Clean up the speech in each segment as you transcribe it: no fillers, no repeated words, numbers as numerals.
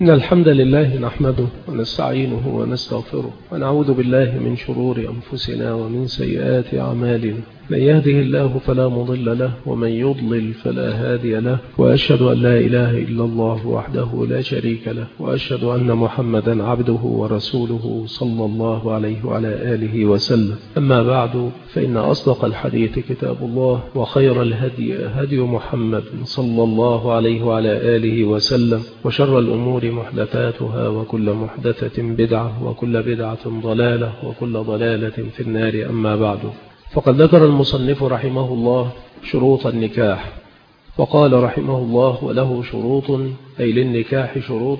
إن الحمد لله نحمده ونستعينه ونستغفره ونعوذ بالله من شرور أنفسنا ومن سيئات أعمالنا. من يهده الله فلا مضل له ومن يضلل فلا هادي له، وأشهد أن لا إله إلا الله وحده لا شريك له، وأشهد أن محمدا عبده ورسوله صلى الله عليه وعلى آله وسلم. أما بعد، فإن أصدق الحديث كتاب الله، وخير الهدي هدي محمد صلى الله عليه وعلى آله وسلم، وشر الأمور محدثاتها، وكل محدثة بدعة، وكل بدعة ضلالة، وكل ضلالة في النار. أما بعد، فقد ذكر المصنف رحمه الله شروط النكاح، وقال رحمه الله: وله شروط، أي للنكاح شروط،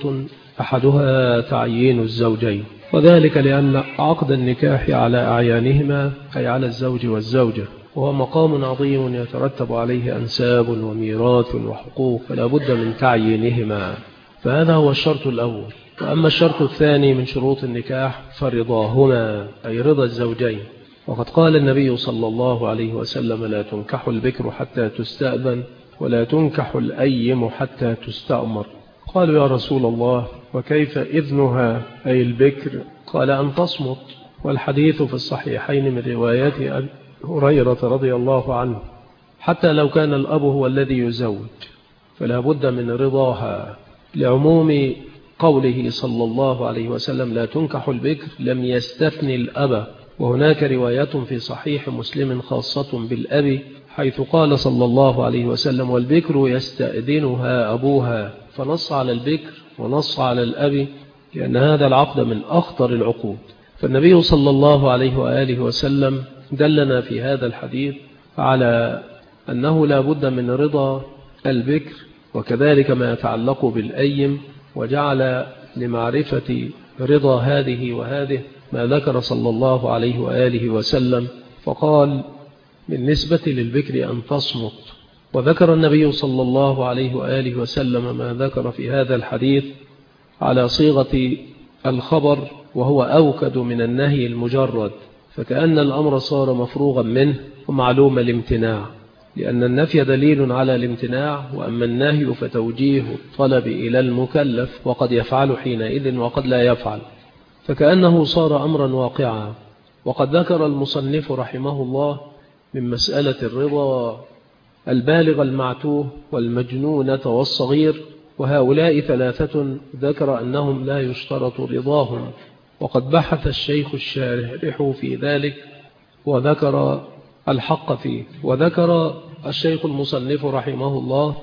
أحدها تعيين الزوجين، وذلك لأن عقد النكاح على أعيانهما، أي على الزوج والزوجة، وهو مقام عظيم يترتب عليه أنساب وميراث وحقوق، فلا بد من تعيينهما، فهذا هو الشرط الأول. وأما الشرط الثاني من شروط النكاح فرضاهما، أي رضا الزوجين، وقد قال النبي صلى الله عليه وسلم: لا تنكح البكر حتى تستأذن، ولا تنكح الأيم حتى تستأمر. قالوا: يا رسول الله، وكيف إذنها أي البكر؟ قال: أن تصمت. والحديث في الصحيحين من رواية أبي هريرة رضي الله عنه: حتى لو كان الأب هو الذي يزوج فلا بد من رضاها، لعموم قوله صلى الله عليه وسلم: لا تنكح البكر، لم يستثني الأب. وهناك رواية في صحيح مسلم خاصة بالأب، حيث قال صلى الله عليه وسلم: والبكر يستأذنها أبوها، فنص على البكر ونص على الأب، لأن هذا العقد من أخطر العقود. فالنبي صلى الله عليه وآله وسلم دلنا في هذا الحديث على أنه لا بد من رضا البكر، وكذلك ما يتعلق بالأيم، وجعل لمعرفة رضا هذه وهذه ما ذكر صلى الله عليه وآله وسلم، فقال: بالنسبة للبكر أن تصمت. وذكر النبي صلى الله عليه وآله وسلم ما ذكر في هذا الحديث على صيغة الخبر، وهو أوكد من النهي المجرد، فكأن الأمر صار مفروغا منه ومعلوم الامتناع، لأن النفي دليل على الامتناع، وأما النهي فتوجيه الطلب إلى المكلف، وقد يفعل حينئذ وقد لا يفعل، فكأنه صار أمرا واقعا. وقد ذكر المصنف رحمه الله من مسألة الرضا البالغ المعتوه والمجنونة والصغير، وهؤلاء ثلاثة ذكر أنهم لا يشترط رضاهم، وقد بحث الشيخ الشارح في ذلك وذكر الحق فيه. وذكر الشيخ المصنف رحمه الله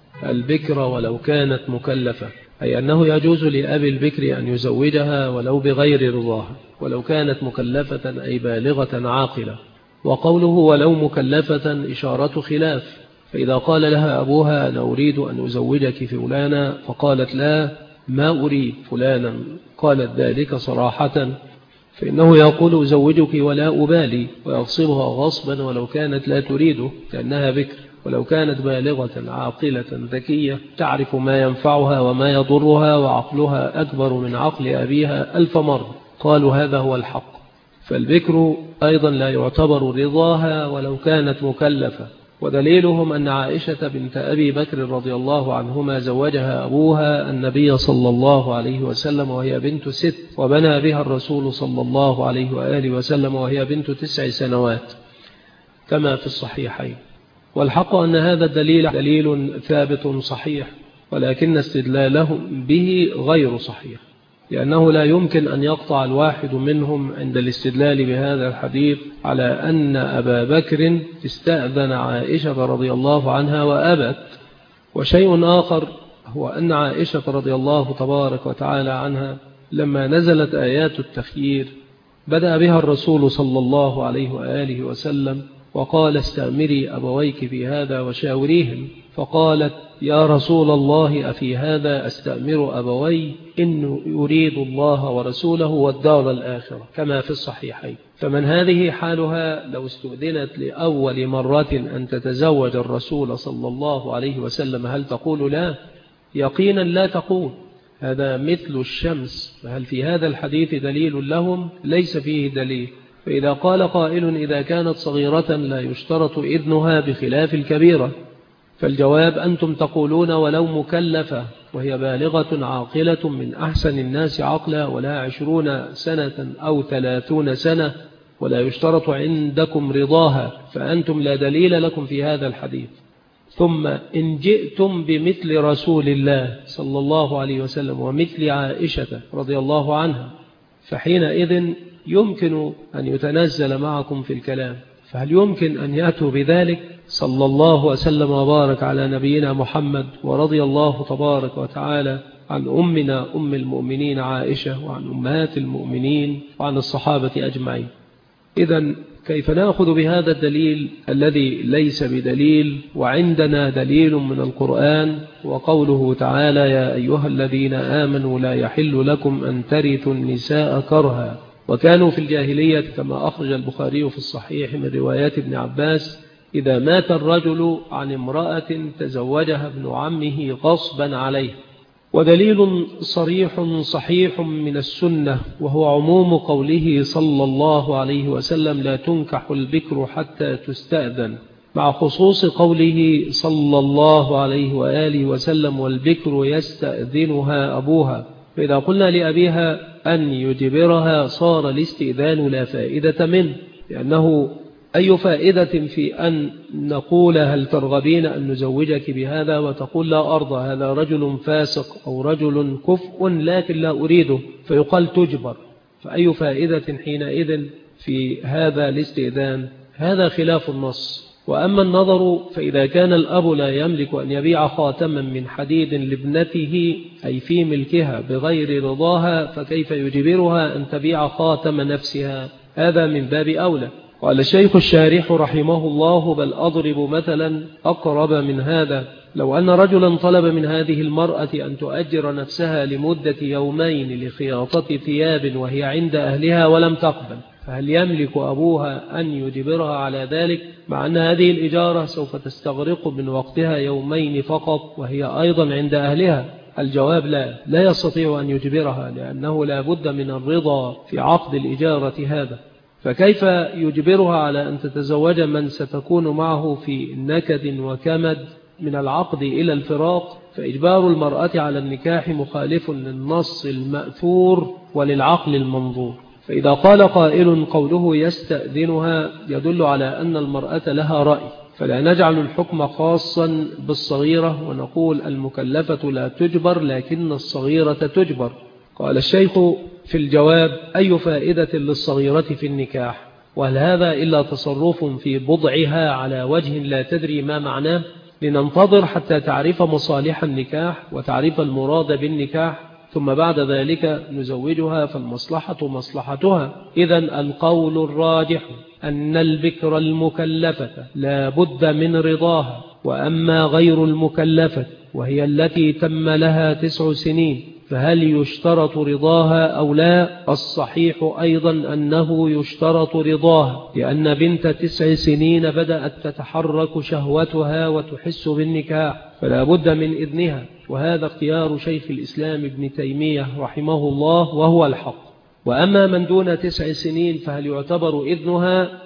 البكر ولو كانت مكلفة، أي أنه يجوز لأبي البكر أن يزوجها ولو بغير رضاها، ولو كانت مكلفة أي بالغة عاقلة. وقوله ولو مكلفة إشارة خلاف، فإذا قال لها أبوها: أنا أريد أن أزوجك فلانا، فقالت: لا، ما أريد فلانا، قالت ذلك صراحة، فإنه يقول: أزوجك ولا أبالي، ويغصبها غصبا ولو كانت لا تريده لأنها بكر. ولو كانت بالغة عاقلة ذكية تعرف ما ينفعها وما يضرها، وعقلها أكبر من عقل أبيها 1000 مرة، قالوا هذا هو الحق. فالبكر أيضا لا يعتبر رضاها ولو كانت مكلفة، ودليلهم أن عائشة بنت أبي بكر رضي الله عنهما زوجها أبوها النبي صلى الله عليه وسلم وهي بنت 6، وبنى بها الرسول صلى الله عليه وآله وسلم وهي بنت 9 سنوات كما في الصحيحين. والحق أن هذا الدليل دليل ثابت صحيح، ولكن استدلالهم به غير صحيح، لأنه لا يمكن أن يقطع الواحد منهم عند الاستدلال بهذا الحديث على أن أبا بكر استأذن عائشة رضي الله عنها وأبت. وشيء آخر هو أن عائشة رضي الله تبارك وتعالى عنها لما نزلت آيات التخيير بدأ بها الرسول صلى الله عليه وآله وسلم وقال: استأمري أبويك في هذا وشاوريهم. فقالت: يا رسول الله، أفي هذا أستأمر أبوي؟ إنه يريد الله ورسوله والدار الآخرة، كما في الصحيحين. فمن هذه حالها لو استؤذنت لأول مرة أن تتزوج الرسول صلى الله عليه وسلم هل تقول لا؟ يقينا لا تقول. هذا مثل الشمس. فهل في هذا الحديث دليل لهم؟ ليس فيه دليل. فإذا قال قائل: إذا كانت صغيرة لا يشترط إذنها بخلاف الكبيرة، فالجواب: أنتم تقولون ولو مكلفة، وهي بالغة عاقلة من أحسن الناس عقلا، ولا 20 سنة أو 30 سنة، ولا يشترط عندكم رضاها، فأنتم لا دليل لكم في هذا الحديث. ثم إن جئتم بمثل رسول الله صلى الله عليه وسلم ومثل عائشة رضي الله عنها، فحينئذ يمكن أن يتنزل معكم في الكلام. فهل يمكن أن يأتوا بذلك؟ صلى الله وسلم وبارك على نبينا محمد، ورضي الله تبارك وتعالى عن أمنا أم المؤمنين عائشة، وعن أمهات المؤمنين، وعن الصحابة أجمعين. إذن كيف نأخذ بهذا الدليل الذي ليس بدليل وعندنا دليل من القرآن؟ وقوله تعالى: يا أيها الذين آمنوا لا يحل لكم أن ترثوا النساء كرها، وكانوا في الجاهلية كما أخرج البخاري في الصحيح من روايات ابن عباس: إذا مات الرجل عن امرأة تزوجها ابن عمه غصبا عليه. ودليل صريح صحيح من السنة وهو عموم قوله صلى الله عليه وسلم: لا تنكح البكر حتى تستأذن، مع خصوص قوله صلى الله عليه وآله وسلم: والبكر يستأذنها أبوها. فإذا قلنا لأبيها أن يجبرها صار الاستئذان لا فائدة منه، لأنه أي فائدة في أن نقول هل ترغبين أن نزوجك بهذا، وتقول لا أرضى، هذا رجل فاسق أو رجل كفء لكن لا أريده، فيقال تجبر. فأي فائدة حينئذ في هذا الاستئذان؟ هذا خلاف النص. وأما النظر فإذا كان الأب لا يملك أن يبيع خاتما من حديد لابنته أي في ملكها بغير رضاها، فكيف يجبرها أن تبيع خاتم نفسها؟ هذا من باب أولى. قال الشيخ الشارح رحمه الله: بل أضرب مثلا أقرب من هذا. لو أن رجلا طلب من هذه المرأة أن تؤجر نفسها لمدة يومين لخياطة ثياب وهي عند أهلها ولم تقبل، فهل يملك أبوها أن يجبرها على ذلك، مع أن هذه الإجارة سوف تستغرق من وقتها يومين فقط وهي أيضا عند أهلها؟ الجواب لا يستطيع أن يجبرها، لأنه لا بد من الرضا في عقد الإجارة هذا. فكيف يجبرها على أن تتزوج من ستكون معه في نكد وكمد من العقد إلى الفراق؟ فإجبار المرأة على النكاح مخالف للنص المأثور وللعقل المنظور. فإذا قال قائل قوله يستأذنها يدل على أن المرأة لها رأي، فلا نجعل الحكم خاصا بالصغيرة ونقول المكلفة لا تجبر لكن الصغيرة تجبر. قال الشيخ في الجواب: أي فائدة للصغيرة في النكاح؟ وهل هذا إلا تصرف في بضعها على وجه لا تدري ما معناه؟ لننتظر حتى تعرف مصالح النكاح وتعرف المراد بالنكاح، ثم بعد ذلك نزوجها، فالمصلحة مصلحتها. إذن القول الراجح أن البكر المكلفة لا بد من رضاها، وأما غير المكلفة وهي التي تم لها 9 سنين فهل يشترط رضاها أو لا؟ الصحيح أيضا أنه يشترط رضاها، لأن بنت 9 سنين بدأت تتحرك شهوتها وتحس بالنكاح، فلا بد من إذنها، وهذا اختيار شيخ الإسلام ابن تيمية رحمه الله وهو الحق. وأما من دون 9 سنين فهل يعتبر إذنها؟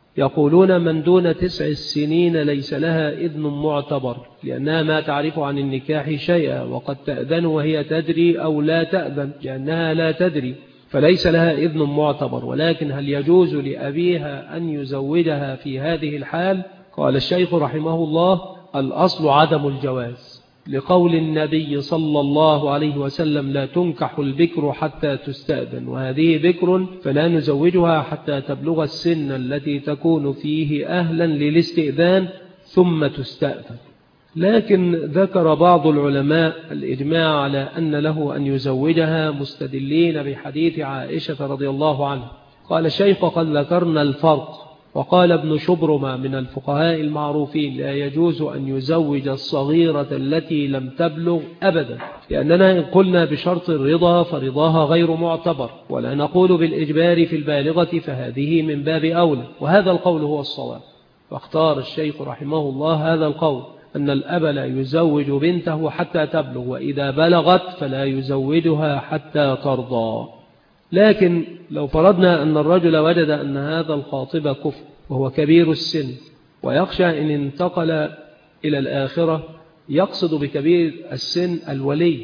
يقولون من دون 9 سنين ليس لها إذن معتبر، لأنها ما تعرف عن النكاح شيئا، وقد تأذن وهي تدري أو لا تأذن لأنها لا تدري، فليس لها إذن معتبر. ولكن هل يجوز لأبيها أن يزوجها في هذه الحال؟ قال الشيخ رحمه الله: الأصل عدم الجواز، لقول النبي صلى الله عليه وسلم: لا تنكح البكر حتى تستأذن، وهذه بكر فلا نزوجها حتى تبلغ السن التي تكون فيه أهلا للاستئذان ثم تستأذن. لكن ذكر بعض العلماء الإجماع على أن له أن يزوجها مستدلين بحديث عائشة رضي الله عنها. قال الشيخ: قد ذكرنا الفرق. وقال ابن شبرمة من الفقهاء المعروفين: لا يجوز أن يزوج الصغيرة التي لم تبلغ أبدا، لأننا إن قلنا بشرط الرضا فرضاها غير معتبر، ولا نقول بالإجبار في البالغة، فهذه من باب أولى، وهذا القول هو الصواب. واختار الشيخ رحمه الله هذا القول، أن الأب لا يزوج بنته حتى تبلغ، وإذا بلغت فلا يزوجها حتى ترضى. لكن لو فرضنا أن الرجل وجد أن هذا الخاطب كفء وهو كبير السن، ويخشى إن انتقل إلى الآخرة يقصد بكبير السن الولي.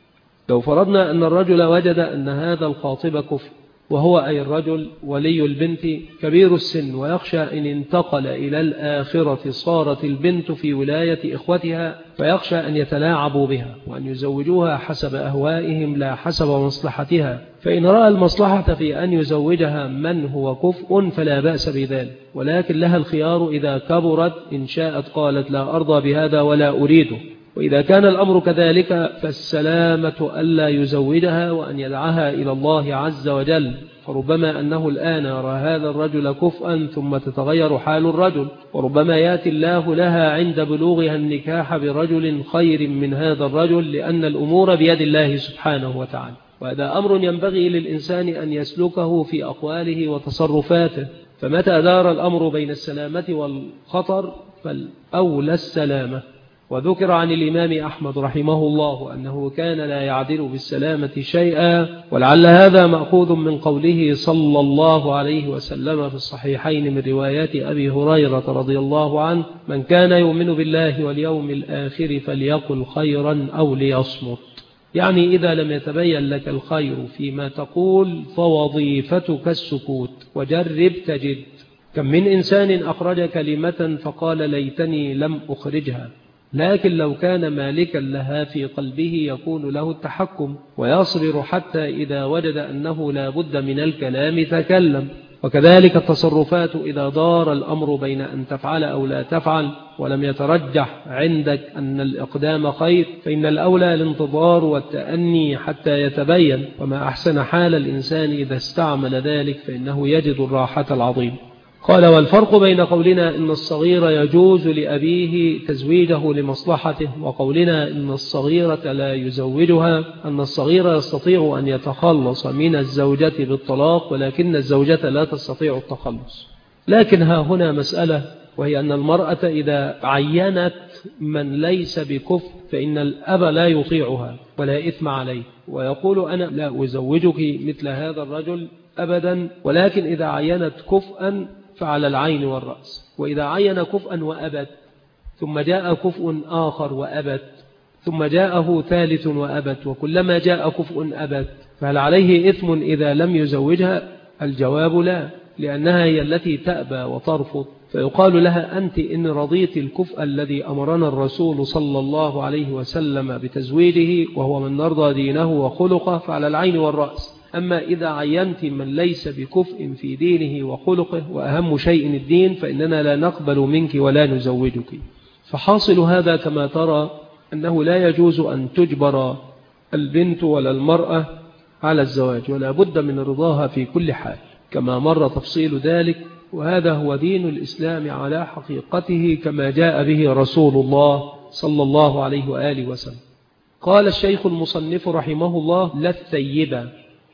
لو فرضنا أن الرجل وجد أن هذا الخاطب كفء، وهو أي الرجل ولي البنت كبير السن، ويخشى إن انتقل إلى الآخرة صارت البنت في ولاية إخوتها، فيخشى أن يتلاعبوا بها وأن يزوجوها حسب أهوائهم لا حسب مصلحتها. فإن رأى المصلحة في أن يزوجها من هو كفء فلا بأس بذلك، ولكن لها الخيار إذا كبرت، إن شاءت قالت لا أرضى بهذا ولا أريده، وإذا كان الأمر كذلك فالسلامة ألا يزوجها وأن يدعها إلى الله عز وجل، فربما أنه الآن يرى هذا الرجل كفءا ثم تتغير حال الرجل، وربما يأتي الله لها عند بلوغها النكاح برجل خير من هذا الرجل، لأن الأمور بيد الله سبحانه وتعالى. وهذا أمر ينبغي للإنسان أن يسلكه في أقواله وتصرفاته. فمتى دار الأمر بين السلامة والخطر فالأولى السلامة. وذكر عن الإمام أحمد رحمه الله أنه كان لا يعدل بالسلامة شيئا، ولعل هذا مأخوذ من قوله صلى الله عليه وسلم في الصحيحين من روايات أبي هريرة رضي الله عنه: من كان يؤمن بالله واليوم الآخر فليقل خيرا أو ليصمت. يعني إذا لم يتبين لك الخير فيما تقول فوظيفتك السكوت، وجرب تجد. كم من إنسان أخرج كلمة فقال ليتني لم أخرجها، لكن لو كان مالكا لها في قلبه يكون له التحكم، ويصبر حتى إذا وجد أنه لا بد من الكلام تكلم. وكذلك التصرفات إذا دار الأمر بين أن تفعل أو لا تفعل، ولم يترجح عندك أن الإقدام خير، فإن الأولى الانتظار والتأني حتى يتبين. وما أحسن حال الإنسان إذا استعمل ذلك فإنه يجد الراحة العظيمة. قال: والفرق بين قولنا إن الصغير يجوز لأبيه تزويجه لمصلحته، وقولنا إن الصغيرة لا يزوجها، أن الصغير يستطيع أن يتخلص من الزوجة بالطلاق، ولكن الزوجة لا تستطيع التخلص. لكن ها هنا مسألة، وهي أن المرأة إذا عينت من ليس بكفء فإن الأب لا يطيعها ولا إثم عليه، ويقول أنا لا أزوجك مثل هذا الرجل أبدا، ولكن إذا عينت كفءا فعلى العين والرأس. وإذا عين كفءا وأبت، ثم جاء كفء آخر وأبت، ثم جاءه ثالث وأبت، وكلما جاء كفء أبت، فهل عليه إثم إذا لم يزوجها؟ الجواب لا، لأنها هي التي تأبى وترفض. فيقال لها: أنت إن رضيت الكفء الذي أمرنا الرسول صلى الله عليه وسلم بتزويجه، وهو من نرضى دينه وخلقه، فعلى العين والرأس. أما إذا عينت من ليس بكفء في دينه وخلقه، وأهم شيء الدين، فإننا لا نقبل منك ولا نزوجك. فحاصل هذا كما ترى أنه لا يجوز أن تجبر البنت ولا المرأة على الزواج، ولا بد من رضاها في كل حال، كما مر تفصيل ذلك. وهذا هو دين الإسلام على حقيقته كما جاء به رسول الله صلى الله عليه وآله وسلم. قال الشيخ المصنف رحمه الله: لا الثيبة.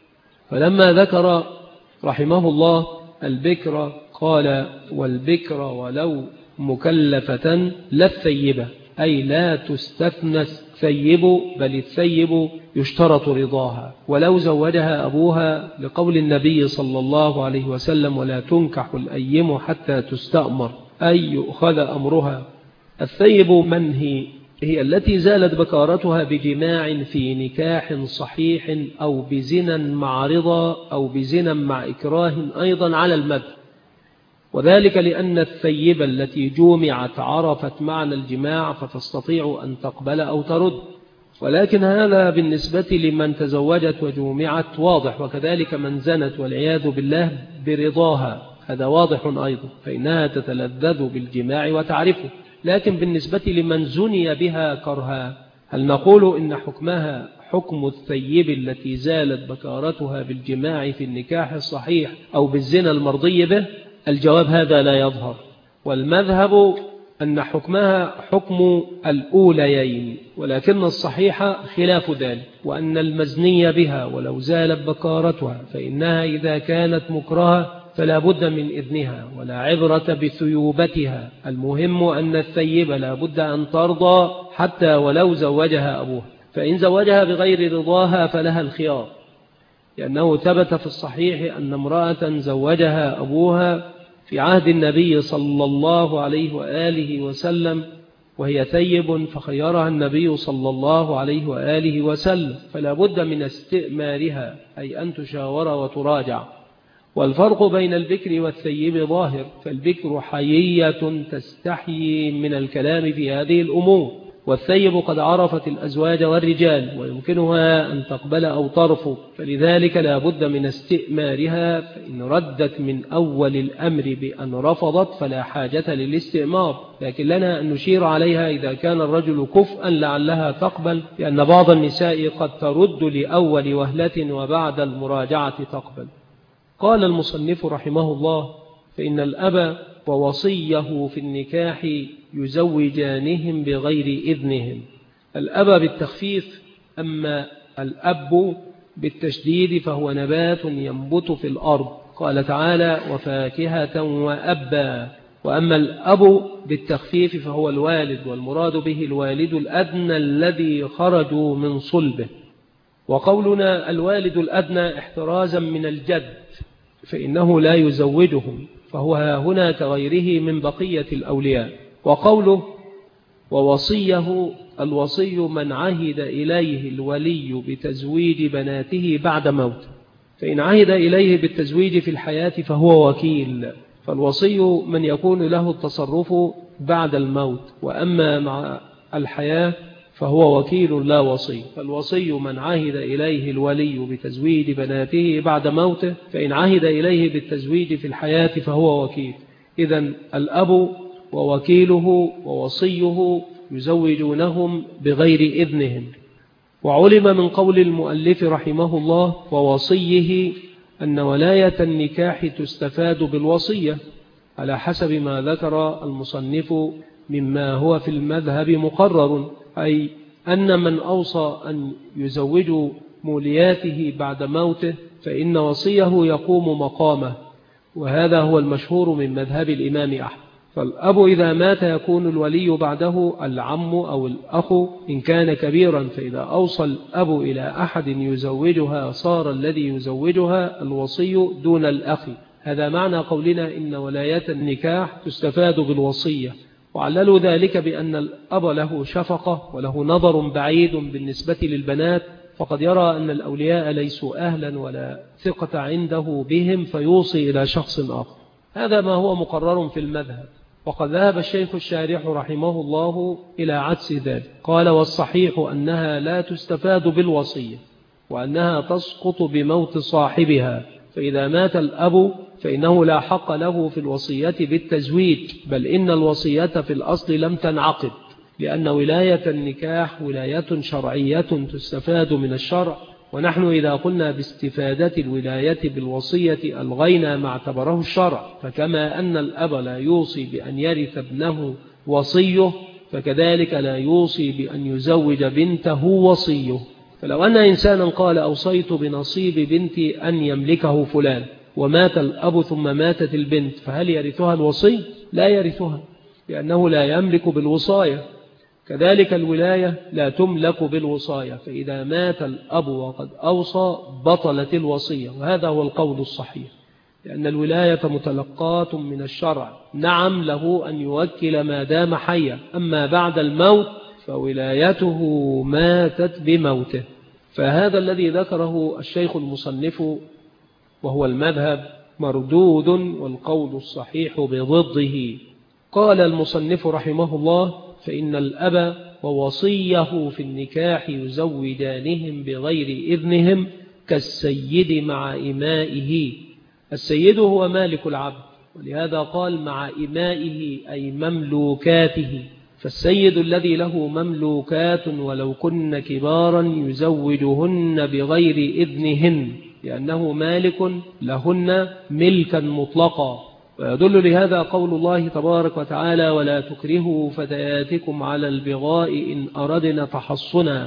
فلما ذكر رحمه الله البكر قال: والبكر ولو مكلفة لا الثيبة، أي لا تستثنى الثيب، بل الثيب يشترط رضاها ولو زوجها أبوها، لقول النبي صلى الله عليه وسلم: ولا تنكح الأيم حتى تستأمر، أي يؤخذ أمرها. الثيب من هي التي زالت بكارتها بجماع في نكاح صحيح، أو بزنا مع رضا، أو بزنا مع إكراه أيضا على المذهب. وذلك لأن الثيبة التي جومعت عرفت معنى الجماع فتستطيع أن تقبل أو ترد، ولكن هذا بالنسبة لمن تزوجت وجومعت واضح، وكذلك من زنت والعياذ بالله برضاها هذا واضح أيضا، فإنها تتلذذ بالجماع وتعرفه. لكن بالنسبة لمن زني بها كرها، هل نقول إن حكمها حكم الثيب التي زالت بكارتها بالجماع في النكاح الصحيح أو بالزنا المرضي به؟ الجواب هذا لا يظهر، والمذهب أن حكمها حكم الأوليين، ولكن الصحيح خلاف ذلك، وأن المزني بها ولو زالت بكارتها فإنها إذا كانت مكرهة فلا بد من إذنها ولا عبرة بثيوبتها. المهم أن الثيب لا بد أن ترضى حتى ولو زوجها أبوها، فإن زوجها بغير رضاها فلها الخيار، لأنه ثبت في الصحيح أن امرأة زوجها أبوها في عهد النبي صلى الله عليه وآله وسلم، وهي ثيب فخيرها النبي صلى الله عليه وآله وسلم، فلا بد من استئمارها، أي أن تشاور وتراجع. والفرق بين البكر والثيب ظاهر، فالبكر حيية تستحيي من الكلام في هذه الأمور، والثيب قد عرفت الأزواج والرجال ويمكنها أن تقبل أو ترفض، فلذلك لا بد من استئمارها، فإن ردت من أول الأمر بأن رفضت فلا حاجة للاستئمار، لكن لنا أن نشير عليها إذا كان الرجل كفءا لعلها تقبل، لأن بعض النساء قد ترد لأول وهلة وبعد المراجعة تقبل. قال المصنف رحمه الله: فإن الأب ووصيه في النكاح يزوجانهم بغير إذنهم. الأب بالتخفيف، أما الأب بالتشديد فهو نبات ينبت في الأرض، قال تعالى: وفاكهة وأبا. وأما الأب بالتخفيف فهو الوالد، والمراد به الوالد الأدنى الذي خرجوا من صلبه. وقولنا الوالد الأدنى احترازا من الجد، فإنه لا يزوجهم، فهو هنا كغيره من بقية الأولياء. وقوله ووصيه، الوصي من عهد إليه الولي بتزويج بناته بعد موته، فإن عهد إليه بالتزويج في الحياة فهو وكيل، فالوصي من يكون له التصرف بعد الموت، وأما مع الحياة فهو وكيل لا وصي. فالوصي من عهد إليه الولي بتزويج بناته بعد موته، فإن عهد إليه بالتزويج في الحياة فهو وكيل. إذن الأب ووكيله ووصيه يزوجونهم بغير إذنهم. وعلم من قول المؤلف رحمه الله ووصيه أن ولاية النكاح تستفاد بالوصية، على حسب ما ذكر المصنف مما هو في المذهب مقرر، أي أن من أوصى أن يزوج مولياته بعد موته فإن وصيه يقوم مقامه، وهذا هو المشهور من مذهب الإمام أحمد. فالأب إذا مات يكون الولي بعده العم أو الأخ إن كان كبيرا، فإذا أوصى الأب إلى أحد يزوجها صار الذي يزوجها الوصي دون الأخ. هذا معنى قولنا إن ولاية النكاح تستفاد بالوصية، وعللوا ذلك بأن الأب له شفقة وله نظر بعيد بالنسبة للبنات، فقد يرى أن الأولياء ليسوا أهلا ولا ثقة عنده بهم فيوصي إلى شخص آخر. هذا ما هو مقرر في المذهب. وقد ذهب الشيخ الشارح رحمه الله إلى عكس ذلك، قال: والصحيح أنها لا تستفاد بالوصية، وأنها تسقط بموت صاحبها، فإذا مات الأب فإنه لا حق له في الوصية بالتزويج، بل إن الوصية في الأصل لم تنعقد، لأن ولاية النكاح ولاية شرعية تستفاد من الشرع، ونحن إذا قلنا باستفادة الولاية بالوصية ألغينا ما اعتبره الشرع، فكما أن الأب لا يوصي بأن يرث ابنه وصيه، فكذلك لا يوصي بأن يزوج بنته وصيه. فلو أن إنسانا قال: أوصيت بنصيب بنتي أن يملكه فلان، ومات الأب ثم ماتت البنت، فهل يرثها الوصي؟ لا يرثها، لأنه لا يملك بالوصاية. كذلك الولاية لا تملك بالوصاية، فإذا مات الأب وقد أوصى بطلت الوصية، وهذا هو القول الصحيح، لأن الولاية متلقاة من الشرع. نعم له أن يوكل ما دام حيا، أما بعد الموت فولايته ماتت بموته. فهذا الذي ذكره الشيخ المصنف وهو المذهب مردود، والقول الصحيح بضده. قال المصنف رحمه الله: فإن الأب ووصيه في النكاح يزوجانهم بغير إذنهم كالسيد مع إمائه. السيد هو مالك العبد، ولهذا قال مع إمائه أي مملوكاته، فالسيد الذي له مملوكات ولو كن كبارا يزوجهن بغير إذنهن، لأنه مالك لهن ملكا مطلقا. ويدل لهذا قول الله تبارك وتعالى: ولا تكرهوا فتياتكم على البغاء إن أردنا تحصنا،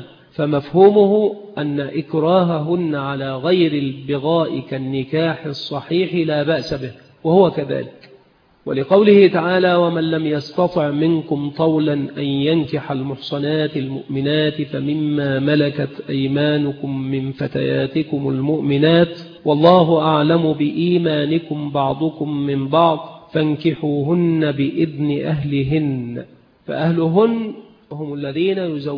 فمفهومه أن إكراههن على غير البغاء كالنكاح الصحيح لا بأس به، وهو كذلك. ولقوله تعالى: ومن لم يستطع منكم طولا أن ينكح المحصنات المؤمنات فمما ملكت أيمانكم من فتياتكم المؤمنات والله أعلم بإيمانكم بعضكم من بعض فانكحوهن بإذن أهلهن. فأهلهن هم الذين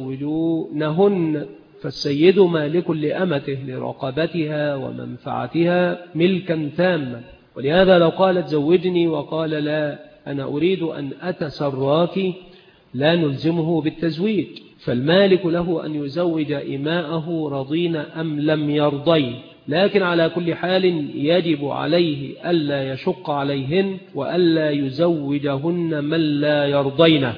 يزوجونهن، فالسيد مالك لأمته لرقبتها ومنفعتها ملكا تاما. ولهذا لو قالت زوجني وقال لا أنا أريد أن أتسراك لا نلزمه بالتزويج، فالمالك له أن يزوج إماءه رضين أم لم يرضين، لكن على كل حال يجب عليه ألا يشق عليهن وألا يزوجهن من لا يرضينه.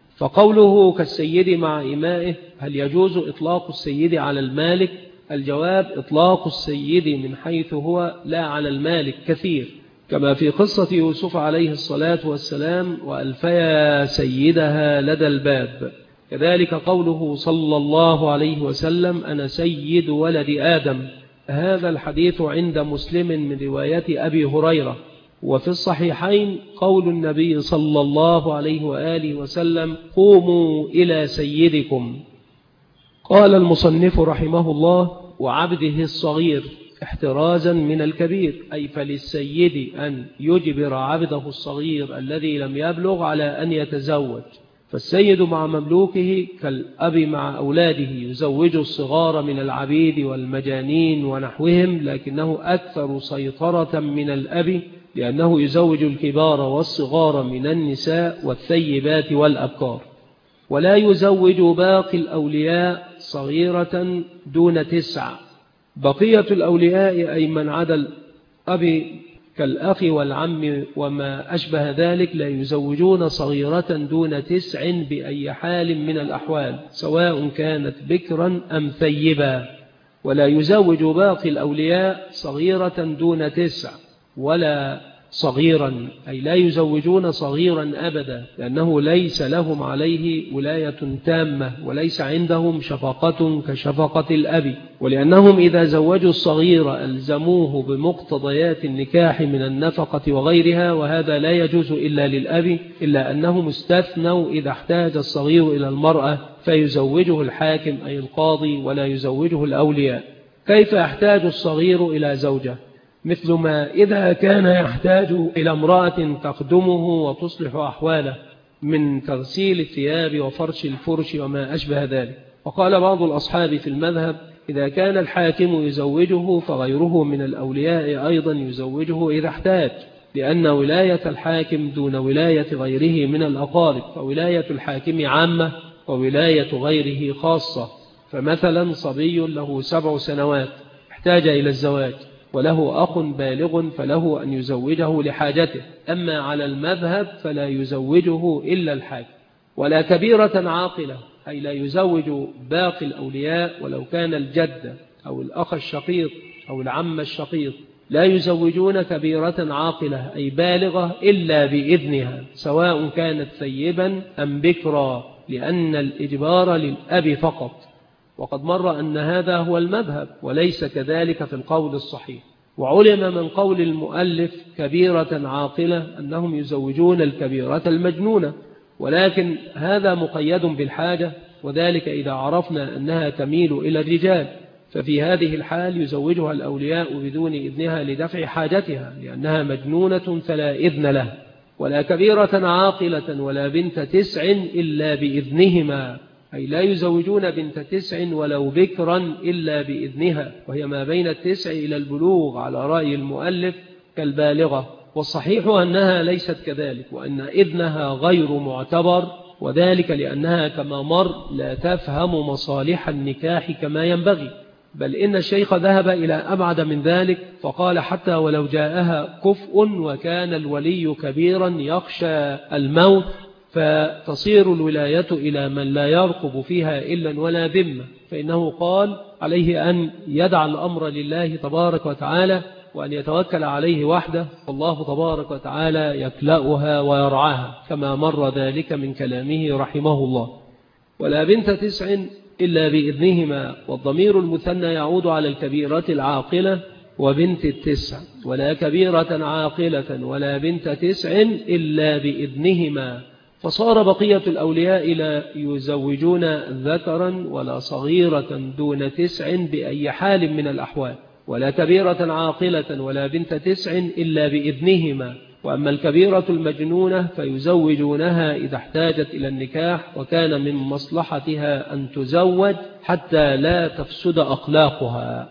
فقوله كالسيد مع إمائه، هل يجوز إطلاق السيد على المالك؟ الجواب إطلاق السيد من حيث هو لا على المالك كثير، كما في قصة يوسف عليه الصلاة والسلام وألفيا سيدها لدى الباب. كذلك قوله صلى الله عليه وسلم أنا سيد ولد آدم، هذا الحديث عند مسلم من رواية أبي هريرة. وفي الصحيحين قول النبي صلى الله عليه وآله وسلم قوموا إلى سيدكم. قال المصنف رحمه الله وعبده الصغير احترازا من الكبير، أي فللسيد أن يجبر عبده الصغير الذي لم يبلغ على أن يتزوج. فالسيد مع مملوكه كالأب مع أولاده، يزوج الصغار من العبيد والمجانين ونحوهم، لكنه أكثر سيطرة من الأب، لأنه يزوج الكبار والصغار من النساء والثيبات والأبكار. ولا يزوج باقي الأولياء صغيرة دون 9. بقية الأولياء أي من عدا الأب كالأخ والعم وما أشبه ذلك لا يزوجون صغيرة دون 9 بأي حال من الأحوال، سواء كانت بكرا أم ثيبا. ولا يزوج باقي الأولياء صغيرة دون 9 ولا صغيرا، أي لا يزوجون صغيرا أبدا، لأنه ليس لهم عليه ولاية تامة وليس عندهم شفقة كشفقة الأب، ولأنهم إذا زوجوا الصغير ألزموه بمقتضيات النكاح من النفقة وغيرها، وهذا لا يجوز إلا للأب، إلا أنهم استثنوا إذا احتاج الصغير إلى المرأة فيزوجه الحاكم أي القاضي ولا يزوجه الأولياء. كيف يحتاج الصغير إلى زوجة؟ مثل ما إذا كان يحتاج إلى امرأة تخدمه وتصلح أحواله من تغسيل الثياب وفرش الفرش وما أشبه ذلك. وقال بعض الأصحاب في المذهب إذا كان الحاكم يزوجه فغيره من الأولياء أيضا يزوجه إذا احتاج، لأن ولاية الحاكم دون ولاية غيره من الأقارب، فولاية الحاكم عامة وولاية غيره خاصة. فمثلا صبي له 7 سنوات احتاج إلى الزواج وله أخ بالغ فله أن يزوجه لحاجته، أما على المذهب فلا يزوجه إلا الحاكم. ولا كبيرة عاقلة، أي لا يزوج باقي الأولياء ولو كان الجد أو الأخ الشقيق أو العم الشقيق، لا يزوجون كبيرة عاقلة أي بالغة إلا بإذنها، سواء كانت ثيبا أم بكرا، لأن الإجبار للأب فقط. وقد مر أن هذا هو المذهب وليس كذلك في القول الصحيح. وعلم من قول المؤلف كبيرة عاقلة أنهم يزوجون الكبيرة المجنونة، ولكن هذا مقيد بالحاجة، وذلك إذا عرفنا أنها تميل إلى الرجال، ففي هذه الحال يزوجها الأولياء بدون إذنها لدفع حاجتها، لأنها مجنونة فلا إذن له. ولا كبيرة عاقلة ولا بنت 9 إلا بإذنهما، أي لا يزوجون بنت 9 ولو بكرا إلا بإذنها، وهي ما بين 9 إلى البلوغ على رأي المؤلف كالبالغة. والصحيح أنها ليست كذلك، وأن إذنها غير معتبر، وذلك لأنها كما مر لا تفهم مصالح النكاح كما ينبغي، بل إن الشيخ ذهب إلى أبعد من ذلك فقال حتى ولو جاءها كفء وكان الولي كبيرا يخشى الموت فتصير الولاية إلى من لا يرقب فيها إلا ولا ذمة، فإنه قال عليه أن يدع الأمر لله تبارك وتعالى وأن يتوكل عليه وحده، والله تبارك وتعالى يكلأها ويرعاها كما مر ذلك من كلامه رحمه الله. ولا بنت 9 إلا بإذنهما، والضمير المثنى يعود على الكبيرة العاقلة وبنت 9. ولا كبيرة عاقلة ولا بنت 9 إلا بإذنهما، فصار بقية الأولياء لا يزوجون ذكرا ولا صغيرة دون 9 بأي حال من الأحوال. ولا كبيرة عاقلة ولا بنت 9 إلا بإذنهما، وأما الكبيرة المجنونة فيزوجونها إذا احتاجت إلى النكاح، وكان من مصلحتها أن تزوج حتى لا تفسد أخلاقها.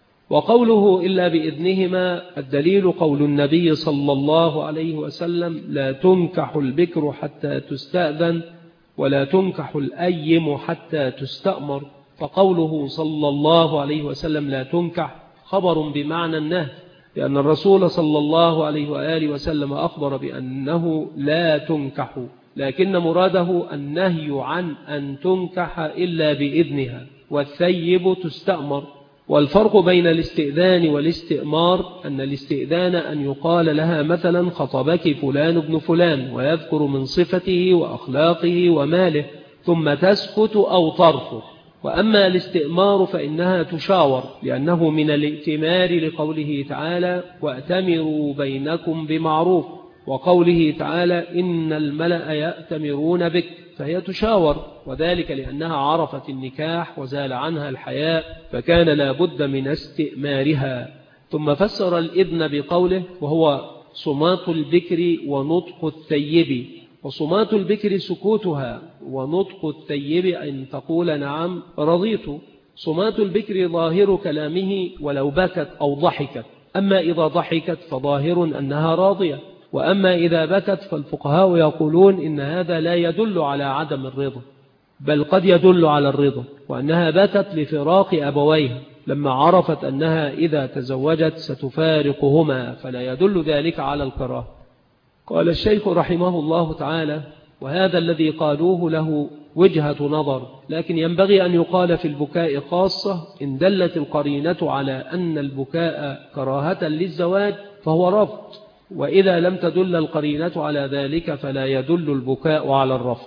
وقوله إلا بإذنهما الدليل قول النبي صلى الله عليه وسلم لا تنكح البكر حتى تستأذن ولا تنكح الأيم حتى تستأمر. فقوله صلى الله عليه وسلم لا تنكح خبر بمعنى النهي، لأن الرسول صلى الله عليه وآله وسلم أخبر بأنه لا تنكح، لكن مراده النهي عن أن تنكح إلا بإذنها، والثيب تستأمر. والفرق بين الاستئذان والاستئمار أن الاستئذان أن يقال لها مثلا خطبك فلان ابن فلان، ويذكر من صفته وأخلاقه وماله، ثم تسكت أو ترفض. وأما الاستئمار فإنها تشاور، لأنه من الائتمار لقوله تعالى وأتمروا بينكم بمعروف، وقوله تعالى إن الملأ يأتمرون بك، فهي تشاور، وذلك لأنها عرفت النكاح وزال عنها الحياء، فكان لا بد من استئمارها. ثم فسر الإذن بقوله وهو صمات البكر ونطق الثيب. وصمات البكر سكوتها، ونطق الثيب أن تقول نعم رضيت. صمات البكر ظاهر كلامه ولو بكت أو ضحكت، أما إذا ضحكت فظاهر أنها راضية، وأما إذا بكت فالفقهاء يقولون إن هذا لا يدل على عدم الرضا، بل قد يدل على الرضا، وأنها بكت لفراق أبويها لما عرفت أنها إذا تزوجت ستفارقهما، فلا يدل ذلك على الكراهة. قال الشيخ رحمه الله تعالى وهذا الذي قالوه له وجهة نظر، لكن ينبغي أن يقال في البكاء خاصة إن دلت القرينة على أن البكاء كراهة للزواج فهو رفض، وإذا لم تدل القرينة على ذلك فلا يدل البكاء على الرفض.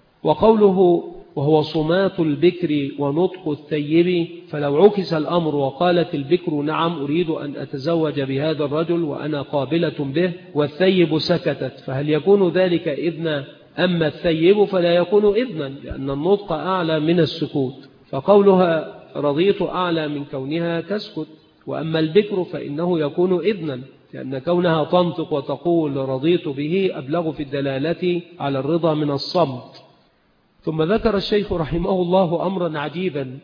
وقوله وهو صمات البكر ونطق الثيب، فلو عكس الأمر وقالت البكر نعم أريد أن أتزوج بهذا الرجل وأنا قابلة به، والثيب سكتت، فهل يكون ذلك إذنا؟ أما الثيب فلا يكون إذنا، لأن النطق أعلى من السكوت، فقولها رضيت أعلى من كونها تسكت. وأما البكر فإنه يكون إذنا، لأن كونها تنطق وتقول رضيت به أبلغ في الدلالة على الرضا من الصمت. ثم ذكر الشيخ رحمه الله أمرا عجيبا